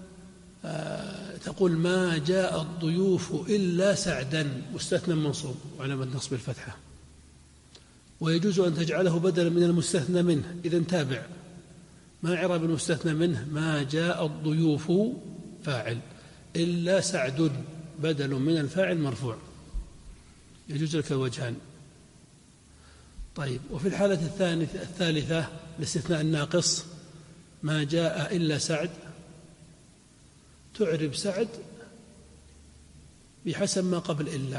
تقول ما جاء الضيوف إلا سعدا، مستثنى منصوب وعلامة نصب الفتحة، ويجوز أن تجعله بدلا من المستثنى منه. إذن تابع، ما إعراب المستثنى منه؟ ما جاء الضيوف فاعل، إلا سعد بدل من الفاعل مرفوع، يجوز لك وجهان. طيب، وفي الحالة الثالثة الاستثناء الناقص، ما جاء إلا سعد، تعرب سعد بحسب ما قبل إلا،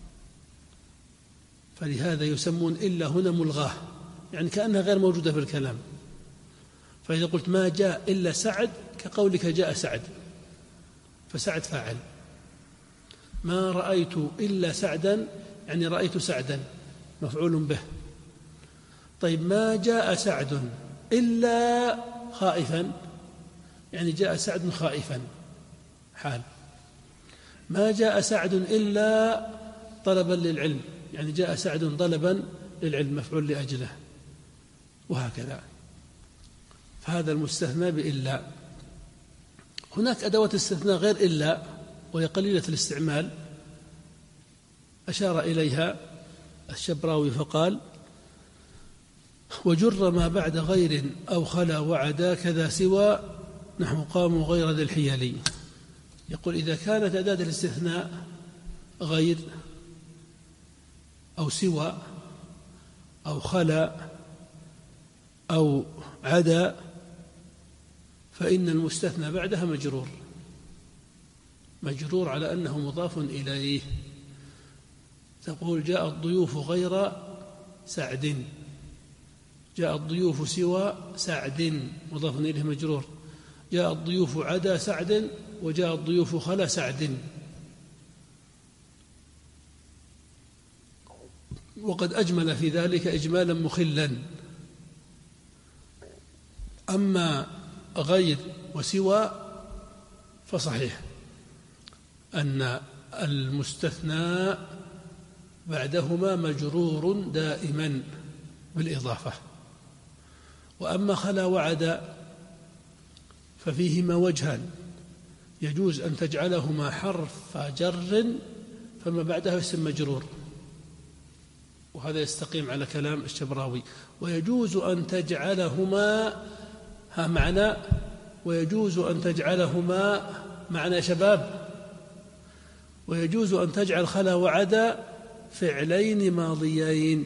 فلهذا يسمون إلا هنا ملغاه، يعني كأنها غير موجودة في الكلام. فإذا قلت ما جاء إلا سعد كقولك جاء سعد، فسعد فاعل. ما رأيت إلا سعدا يعني رأيت سعدا مفعول به. طيب ما جاء سعد إلا خائفا يعني جاء سعد خائفا حال. ما جاء سعد إلا طلبا للعلم يعني جاء سعد طلبا للعلم مفعول لأجله، وهكذا. فهذا المستثنى بإلا. هناك أدوات استثناء غير إلا وهي قليلة الاستعمال، أشار إليها الشبراوي فقال: وجر ما بعد غير أو خلا وعدا كذا سوى نحو قاموا غير ذي الحيل. يقول إذا كانت أداة الاستثناء غير أو سوى أو خلا أو عدا فإن المستثنى بعدها مجرور على أنه مضاف إليه. تقول جاء الضيوف غير سعد، جاء الضيوف سوى سعد مضاف إليه مجرور، جاء الضيوف عدا سعد وجاء الضيوف خلا سعد. وقد أجمل في ذلك إجمالا مخلا. أما غير وسوى فصحيح أن المستثنى بعدهما مجرور دائما بالإضافة. وأما خلا وعدا ففيهما وجهان: يجوز أن تجعلهما حرف جر فما بعدها اسم مجرور، وهذا يستقيم على كلام الشبراوي. ويجوز أن تجعلهما ويجوز أن تجعلهما معنى شباب، ويجوز أن تجعل خلا وعدا فعلين ماضيين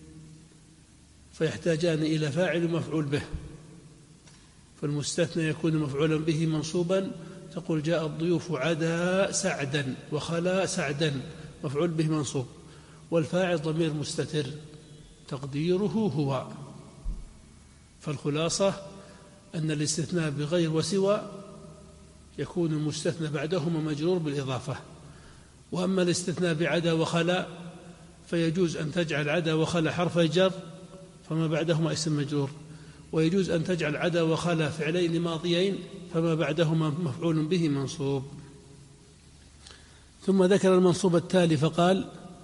فيحتاجان إلى فاعل ومفعول به. فالمستثنى يكون مفعولا به منصوبا، تقول جاء الضيوف عدا سعدا وخلا سعدا مفعول به منصوب، والفاعل ضمير مستتر تقديره هو. فالخلاصة أن الاستثناء بغير وسوى يكون المستثنى بعدهما مجرور بالإضافة. وأما الاستثناء بعدا وخلا فيجوز أن تجعل عدا وخلا حرف جر فما بعدهما اسم مجرور، ويجوز أن تجعل عدا وخلا فعلين ماضيين فما بعدهما مفعول به منصوب. ثم ذكر المنصوب التالي فقال: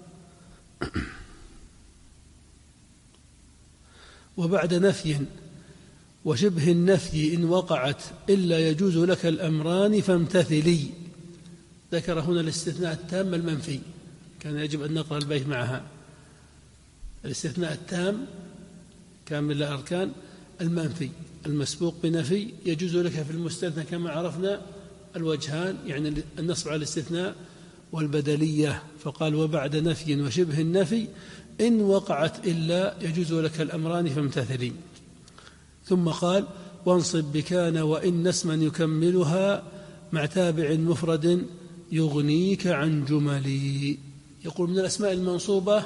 وبعد نفي وشبه النفي إن وقعت إلا يجوز لك الأمران فامتثلي. ذكر هنا الاستثناء التام المنفي، كان يجب أن نقرأ البيت معها. الاستثناء التام كامل الأركان المنفي المسبوق بنفي يجوز لك في المستثنى كما عرفنا الوجهان، يعني النصب على الاستثناء والبدلية. فقال: وبعد نفي وشبه النفي إن وقعت إلا يجوز لك الأمران فامتثلي. ثم قال: وانصب بكان وإن اسما يكملها مع تابع مفرد يغنيك عن جملي. يقول من الأسماء المنصوبة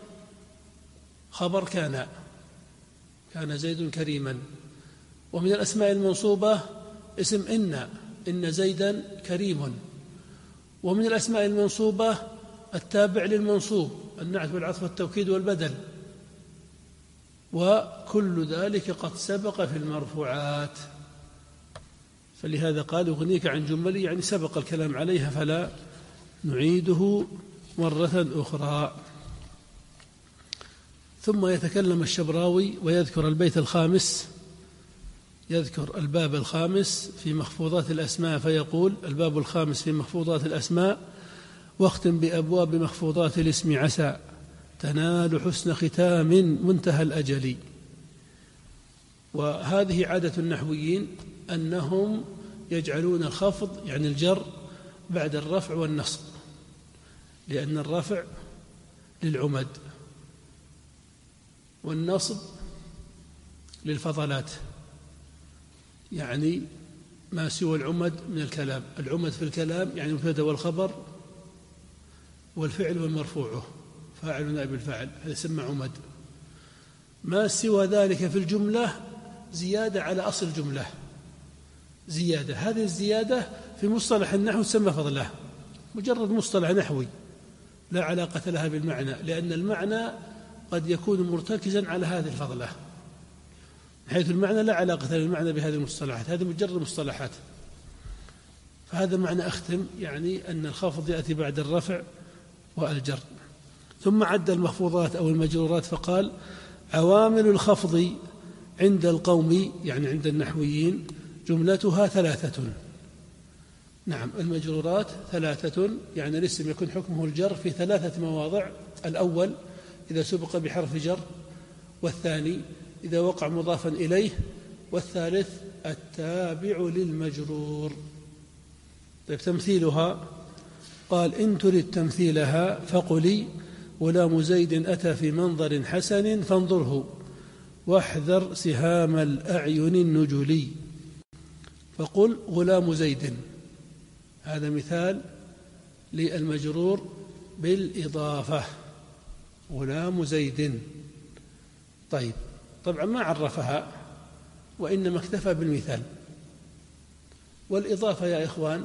خبر كان زيد كريما. ومن الأسماء المنصوبة اسم إن زيدا كريم. ومن الأسماء المنصوبة التابع للمنصوب النعت بالعطف والتوكيد والبدل، وكل ذلك قد سبق في المرفوعات. فلهذا قال يغنيك عن جملي، يعني سبق الكلام عليها فلا نعيده مرة أخرى. ثم يتكلم الشبراوي ويذكر البيت الخامس، يذكر الباب الخامس في مخفوضات الأسماء، فيقول: الباب الخامس في مخفوضات الأسماء: واختم بأبواب مخفوضات الاسم عسى تنال حسن ختام منتهى الأجل. وهذه عادة النحويين أنهم يجعلون الخفض يعني الجر بعد الرفع والنصب، لأن الرفع للعمد والنصب للفضلات، يعني ما سوى العمد من الكلام. العمد في الكلام يعني المبتدأ والخبر والفعل والمرفوعه، فاعل ونائب الفاعل، هذا يسمى عمد. ما سوى ذلك في الجملة زيادة على أصل الجملة، زيادة، هذه الزيادة في مصطلح النحو تسمى فضله، مجرد مصطلح نحوي لا علاقة لها بالمعنى، لأن المعنى قد يكون مرتكزا على هذه الفضلة، حيث المعنى لا علاقة للمعنى بهذه المصطلحات، هذه مجرد مصطلحات. فهذا معنى أختم، يعني أن الخفض يأتي بعد الرفع والجر. ثم عد المخفوضات أو المجرورات فقال: عوامل الخفض عند القوم، يعني عند النحويين، جملتها 3. نعم، المجرورات 3، يعني الاسم يكون حكمه الجر في 3 مواضع: الأول إذا سبق بحرف جر، والثاني إذا وقع مضافا إليه، والثالث التابع للمجرور. طيب، تمثيلها قال: إن ترد تمثيلها فقلي: غلام زيد أتى في منظر حسن فانظره واحذر سهام الأعين النجلي. فقل غلام زيد، هذا مثال للمجرور بالإضافة، غلام زيد. طيب، طبعا ما عرفها وإنما اكتفى بالمثال. والإضافة يا إخوان،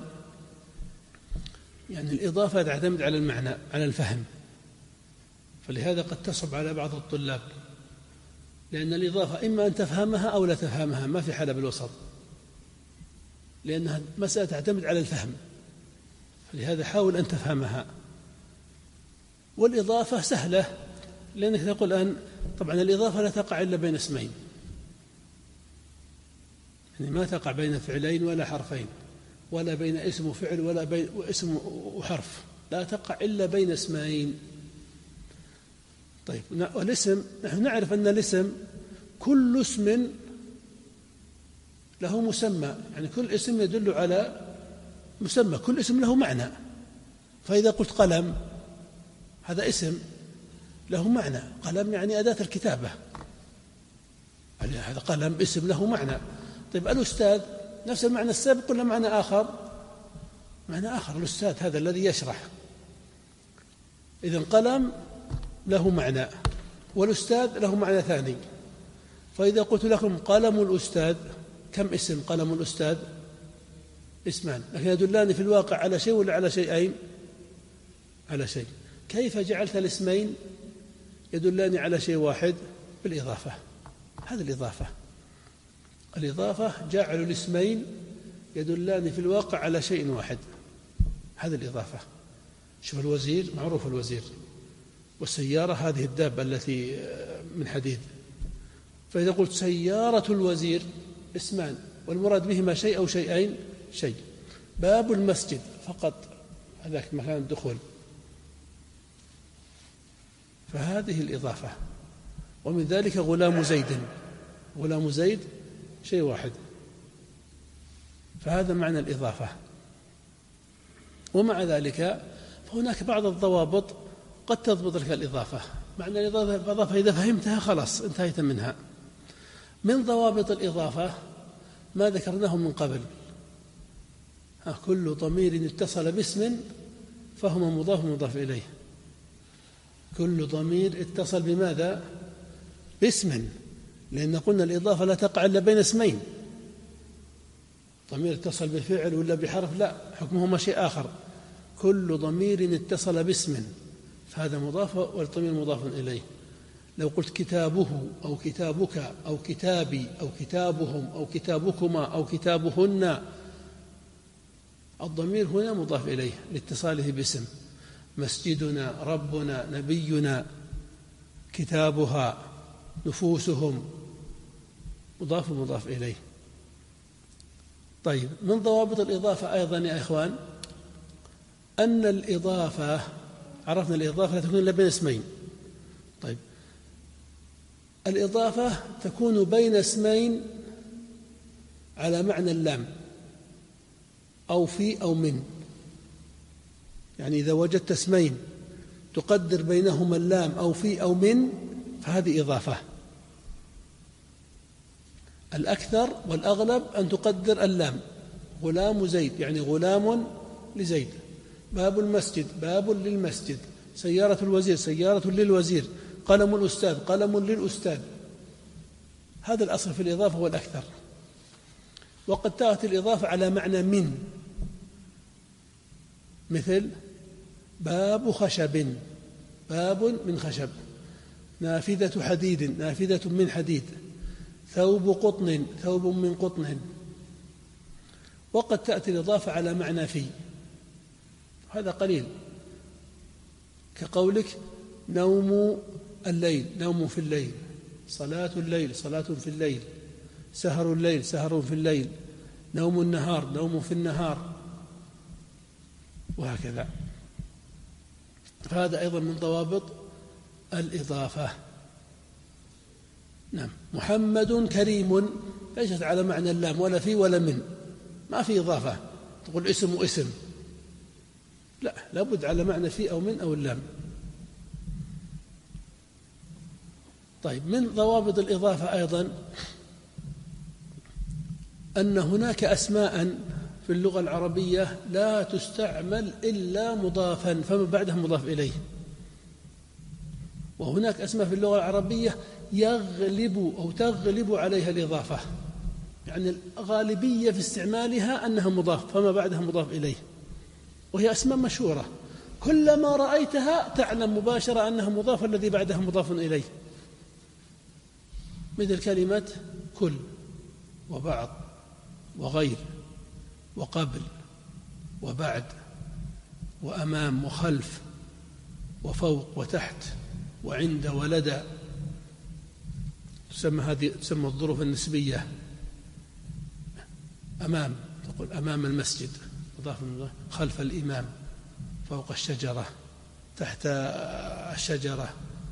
يعني الإضافة تعتمد على المعنى، على الفهم، فلهذا قد تصعب على بعض الطلاب، لأن الإضافة إما أن تفهمها أو لا تفهمها، ما في حالة بالوسط، لأنها مسألة تعتمد على الفهم، فلهذا حاول أن تفهمها. والإضافة سهلة، لأنك تقول الآن طبعا الإضافة لا تقع إلا بين اسمين، يعني ما تقع بين فعلين ولا حرفين، ولا بين اسم وفعل، ولا بين اسم وحرف، لا تقع إلا بين اسمين. طيب، والاسم نحن نعرف أن الاسم كل اسم له مسمى، يعني كل اسم يدل على مسمى، كل اسم له معنى. فإذا قلت قلم، هذا اسم له معنى، قلم يعني أداة الكتابة، هذا قلم اسم له معنى. طيب، الأستاذ نفس المعنى السابق ولا معنى آخر؟ معنى آخر، الأستاذ هذا الذي يشرح. إذن قلم له معنى، والأستاذ له معنى ثاني. فإذا قلت لكم قلم الأستاذ، كم اسم قلم الأستاذ؟ اسمان، لكن يدلان في الواقع على شيء ولا على شيئين؟ على شيء. كيف جعلت الاسمين يدلان على شيء واحد؟ بالإضافة. هذه الإضافة، الإضافة جعل الاسمين يدلان في الواقع على شيء واحد، هذه الإضافة. شوف الوزير، معروف الوزير، والسيارة هذه الدابة التي من حديد. فإذا قلت سيارة الوزير، اسمان، والمراد بهما شيء أو شيئين؟ شيء. باب المسجد فقط، هذاك مكان الدخول، فهذه الإضافة. ومن ذلك غلام زيد، غلام زيد شيء واحد، فهذا معنى الإضافة. ومع ذلك فهناك بعض الضوابط قد تضبط لك الإضافة. معنى الإضافة إذا فهمتها خلاص انتهيت منها. من ضوابط الإضافة ما ذكرناه من قبل: كل ضمير اتصل باسم فهو مضاف مضاف إليه. كل ضمير اتصل بماذا؟ باسم، لأن قلنا الإضافة لا تقع إلا بين اسمين. ضمير اتصل بفعل ولا بحرف لا، حكمهما شيء آخر. كل ضمير اتصل باسم فهذا مضاف، والضمير مضاف إليه. لو قلت كتابه أو كتابك أو كتابي أو كتابهم أو كتابكما أو كتابهن، الضمير هنا مضاف إليه لاتصاله باسم. مسجدنا، ربنا، نبينا، كتابها، نفوسهم، مضاف مضاف إليه. طيب، من ضوابط الإضافة أيضا يا إخوان أن الإضافة، عرفنا الإضافة لا تكون إلا بين اسمين. طيب، الإضافة تكون بين اسمين على معنى اللام، أو في أو من. يعني إذا وجدت اسمين تقدر بينهما اللام أو في أو من، فهذه إضافة. الأكثر والأغلب أن تقدر اللام، غلام زيد يعني غلام لزيد. باب المسجد باب للمسجد. سيارة الوزير سيارة للوزير. قلم الأستاذ قلم للأستاذ. هذا الأصل في الإضافة والأكثر. وقد تأتي الإضافة على معنى من، مثل باب خشب، باب من خشب. نافذة حديد، نافذة من حديد. ثوب قطن، ثوب من قطن. وقد تأتي الإضافة على معنى في، هذا قليل، كقولك نوم الليل، نوم في الليل. صلاة الليل، صلاة في الليل. سهر الليل، سهر في الليل. نوم النهار، نوم في النهار، وهكذا. فهذا أيضا من ضوابط الإضافة. نعم. محمد كريم ليست على معنى اللام ولا في ولا من، ما في إضافة تقول اسم واسم، لا، لابد على معنى في أو من أو اللام. طيب، من ضوابط الإضافة أيضا أن هناك أسماء في اللغة العربية لا تستعمل إلا مضافا فما بعدها مضاف إليه، وهناك أسماء في اللغة العربية يغلب أو تغلب عليها الإضافة، يعني الغالبية في استعمالها أنها مضاف فما بعدها مضاف إليه، وهي أسماء مشهورة كلما رأيتها تعلم مباشرة أنها مضاف الذي بعدها مضاف إليه، مثل كلمة كل وبعض وغير وقبل وبعد وأمام وخلف وفوق وتحت وعند ولدى. تسمى الظروف النسبية. أمام، تقول أمام المسجد مضاف، خلف الإمام، فوق الشجرة، تحت الشجرة،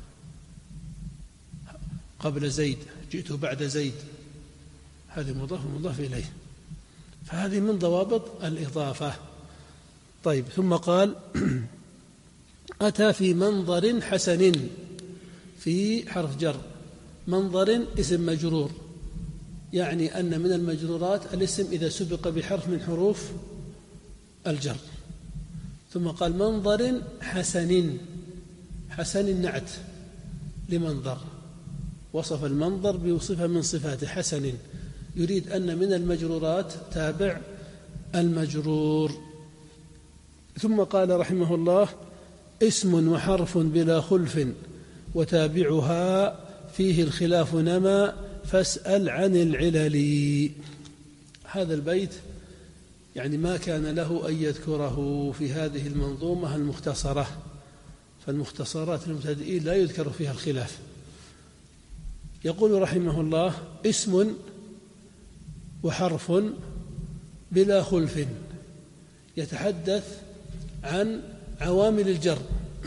قبل زيد، جئت بعد زيد، هذه مضاف ومضاف إليه. فهذه من ضوابط الإضافة. طيب، ثم قال أتى في منظر حسن، في حرف جر. منظر اسم مجرور، يعني أن من المجرورات الاسم إذا سبق بحرف من حروف الجر. ثم قال منظر حسن، حسن نعت لمنظر، وصف المنظر بصفة من صفاته حسن، يريد أن من المجرورات تابع المجرور. ثم قال رحمه الله اسم وحرف بلا خلف وتابعها فيه الخلاف نما فاسأل عن العلل. هذا البيت يعني ما كان له أن يذكره في هذه المنظومة المختصرة، فالمختصرات المبتدئين لا يذكر فيها الخلاف. يقول رحمه الله اسم وحرف بلا خلف، يتحدث عن عوامل الجر.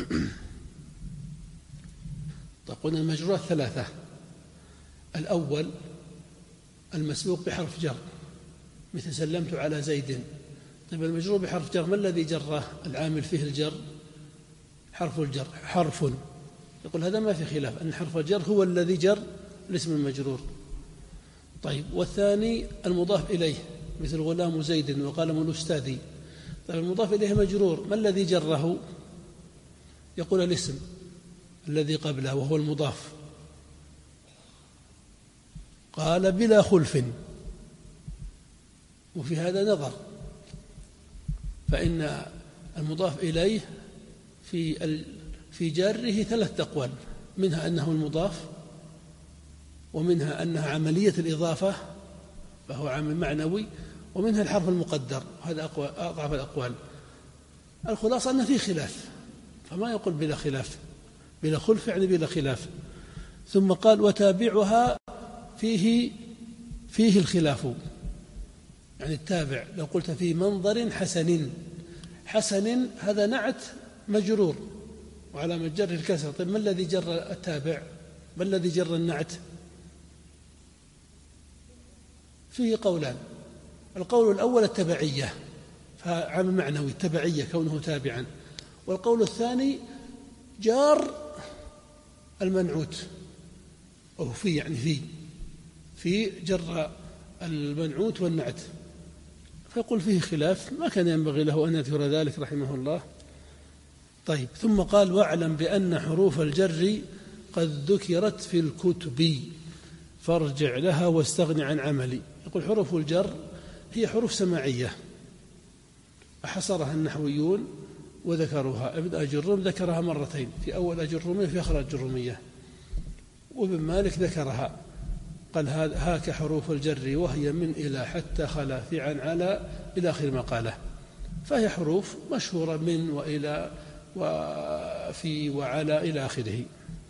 قلنا المجرورات ثلاثة. الأول المسبوق بحرف جر، مثل سلمت على زيد. طيب، المجرور بحرف جر ما الذي جره؟ العامل فيه الجر حرف الجر، حرف. يقول هذا ما في خلاف أن حرف الجر هو الذي جر الاسم المجرور. طيب، والثاني المضاف إليه، مثل غلام زيد وقلم الأستاذ. طيب، المضاف إليه مجرور، ما الذي جره؟ يقول الاسم الذي قبله وهو المضاف. قال بلا خلف، وفي هذا نظر، فإن المضاف إليه في جاره ثلاث أقوال، منها أنه المضاف، ومنها أنها عملية الإضافة فهو عامل معنوي، ومنها الحرف المقدر، هذا أضعف الأقوال. الخلاصة أن فيه خلاف، فما يقول بلا خلاف، بلا خلف يعني بلا خلاف. ثم قال وتابعها فيه الخلاف، يعني التابع. لو قلت في منظر حسن، حسن هذا نعت مجرور وعلامة جره الكسر. طيب، ما الذي جر التابع؟ ما الذي جر النعت؟ فيه قولان. القول الأول التبعية، فعامل معنوي التبعية كونه تابعا. والقول الثاني جار المنعوت، أو في يعني في جر المنعوت والنعت. فيقول فيه خلاف، ما كان ينبغي له أن يذكر ذلك رحمه الله. طيب، ثم قال: واعلم بأن حروف الجر قد ذكرت في الكتب فارجع لها واستغن عن عملي. يقول حروف الجر هي حروف سماعية أحصرها النحويون وذكروها. ابن أجرم ذكرها مرتين، في أول أجرمية وفي آخر أجرمية، وابن مالك ذكرها، قال هاك حروف الجر وهي من إلى حتى خلا في عن على إلى آخر ما قاله. فهي حروف مشهورة من وإلى وفي وعلى إلى آخره.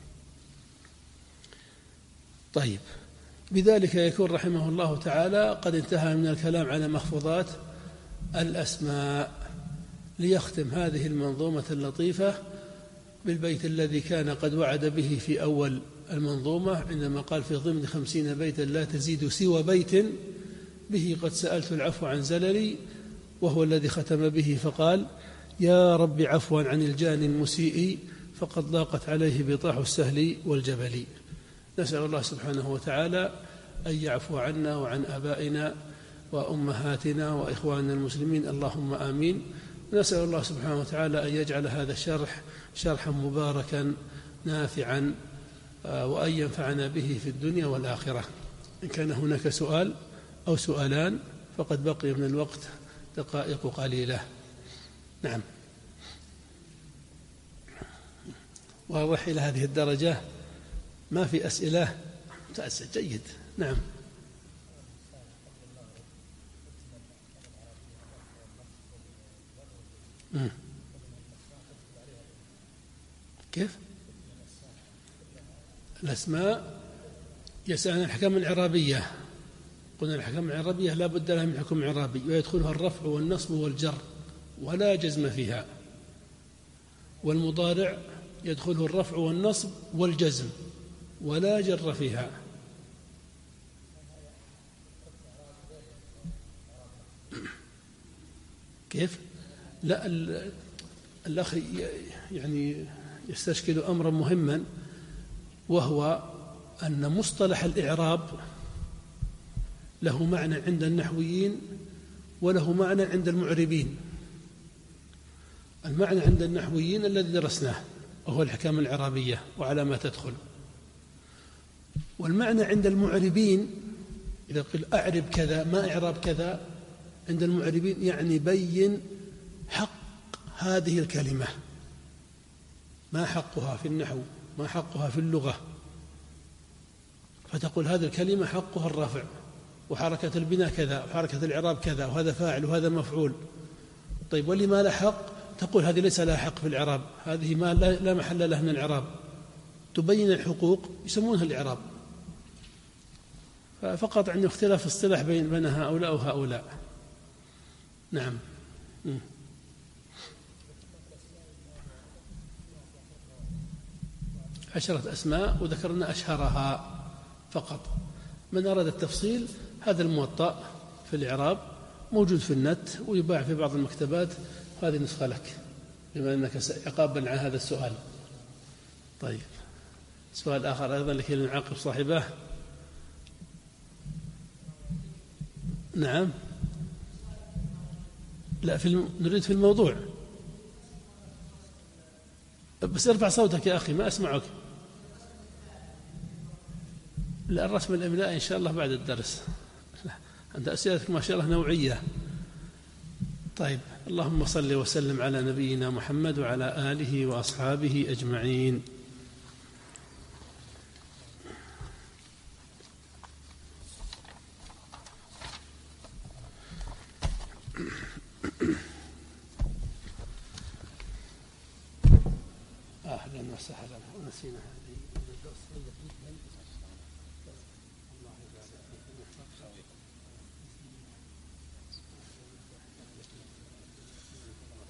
طيب، بذلك يكون رحمه الله تعالى قد انتهى من الكلام على مخفوضات الأسماء، ليختم هذه المنظومة اللطيفة بالبيت الذي كان قد وعد به في أول المنظومة عندما قال: في ضمن 50 بيتا لا تزيد سوى بيت به قد سألت العفو عن زللي، وهو الذي ختم به فقال: يا رب عفوا عن الجاني المسيء فقد ضاقت عليه بطاح السهل والجبل. نسأل الله سبحانه وتعالى أن يعفو عنا وعن آبائنا وأمهاتنا وإخواننا المسلمين، اللهم آمين. نسأل الله سبحانه وتعالى أن يجعل هذا الشرح شرحا مباركا نافعا، وأن ينفعنا به في الدنيا والآخرة. إن كان هناك سؤال أو سؤالان فقد بقي من الوقت دقائق قليلة. نعم، واضح إلى هذه الدرجة؟ ما في أسئلة؟ ممتاز، جيد. نعم. كيف؟ الأسماء يسأل عن الأحكام الإعرابية. قلنا الأحكام الإعرابية لا بد لها من حكم إعرابي، ويدخلها الرفع والنصب والجر ولا جزم فيها. والمضارع يدخله الرفع والنصب والجزم ولا جر فيها. كيف؟ لا، الأخ يعني يستشكل أمرا مهما، وهو أن مصطلح الإعراب له معنى عند النحويين وله معنى عند المعربين. المعنى عند النحويين الذي درسناه وهو الأحكام الإعرابية وعلى ما تدخل، والمعنى عند المعربين إذا قيل أعرب كذا ما إعراب كذا، عند المعربين يعني بين حق هذه الكلمة، ما حقها في النحو، ما حقها في اللغة، فتقول هذه الكلمة حقها الرفع وحركة البناء كذا وحركة الإعراب كذا وهذا فاعل وهذا مفعول. طيب، واللي ما له حق تقول هذه ليس لها حق في الإعراب، هذه ما لا محل له من الإعراب، تبين الحقوق يسمونها الإعراب. فقط عند اختلاف اصطلاح بين هؤلاء وهؤلاء. نعم. 10 أسماء وذكرنا أشهرها فقط. من أراد التفصيل هذا الموطأ في الإعراب موجود في النت ويباع في بعض المكتبات، هذه نسخة لك بما أنك عقابا على هذا السؤال. طيب، سؤال آخر أيضا لكي نعاقب صاحبه. نعم. لا، نريد في الموضوع. بس ارفع صوتك يا أخي، ما أسمعك. لا، الرسم الإملائي إن شاء الله بعد الدرس. أنت أسئلتك ما شاء الله نوعية. طيب، اللهم صل وسلم على نبينا محمد وعلى آله وأصحابه أجمعين. أهلا وسهلا. ونسينا هذه الدرس.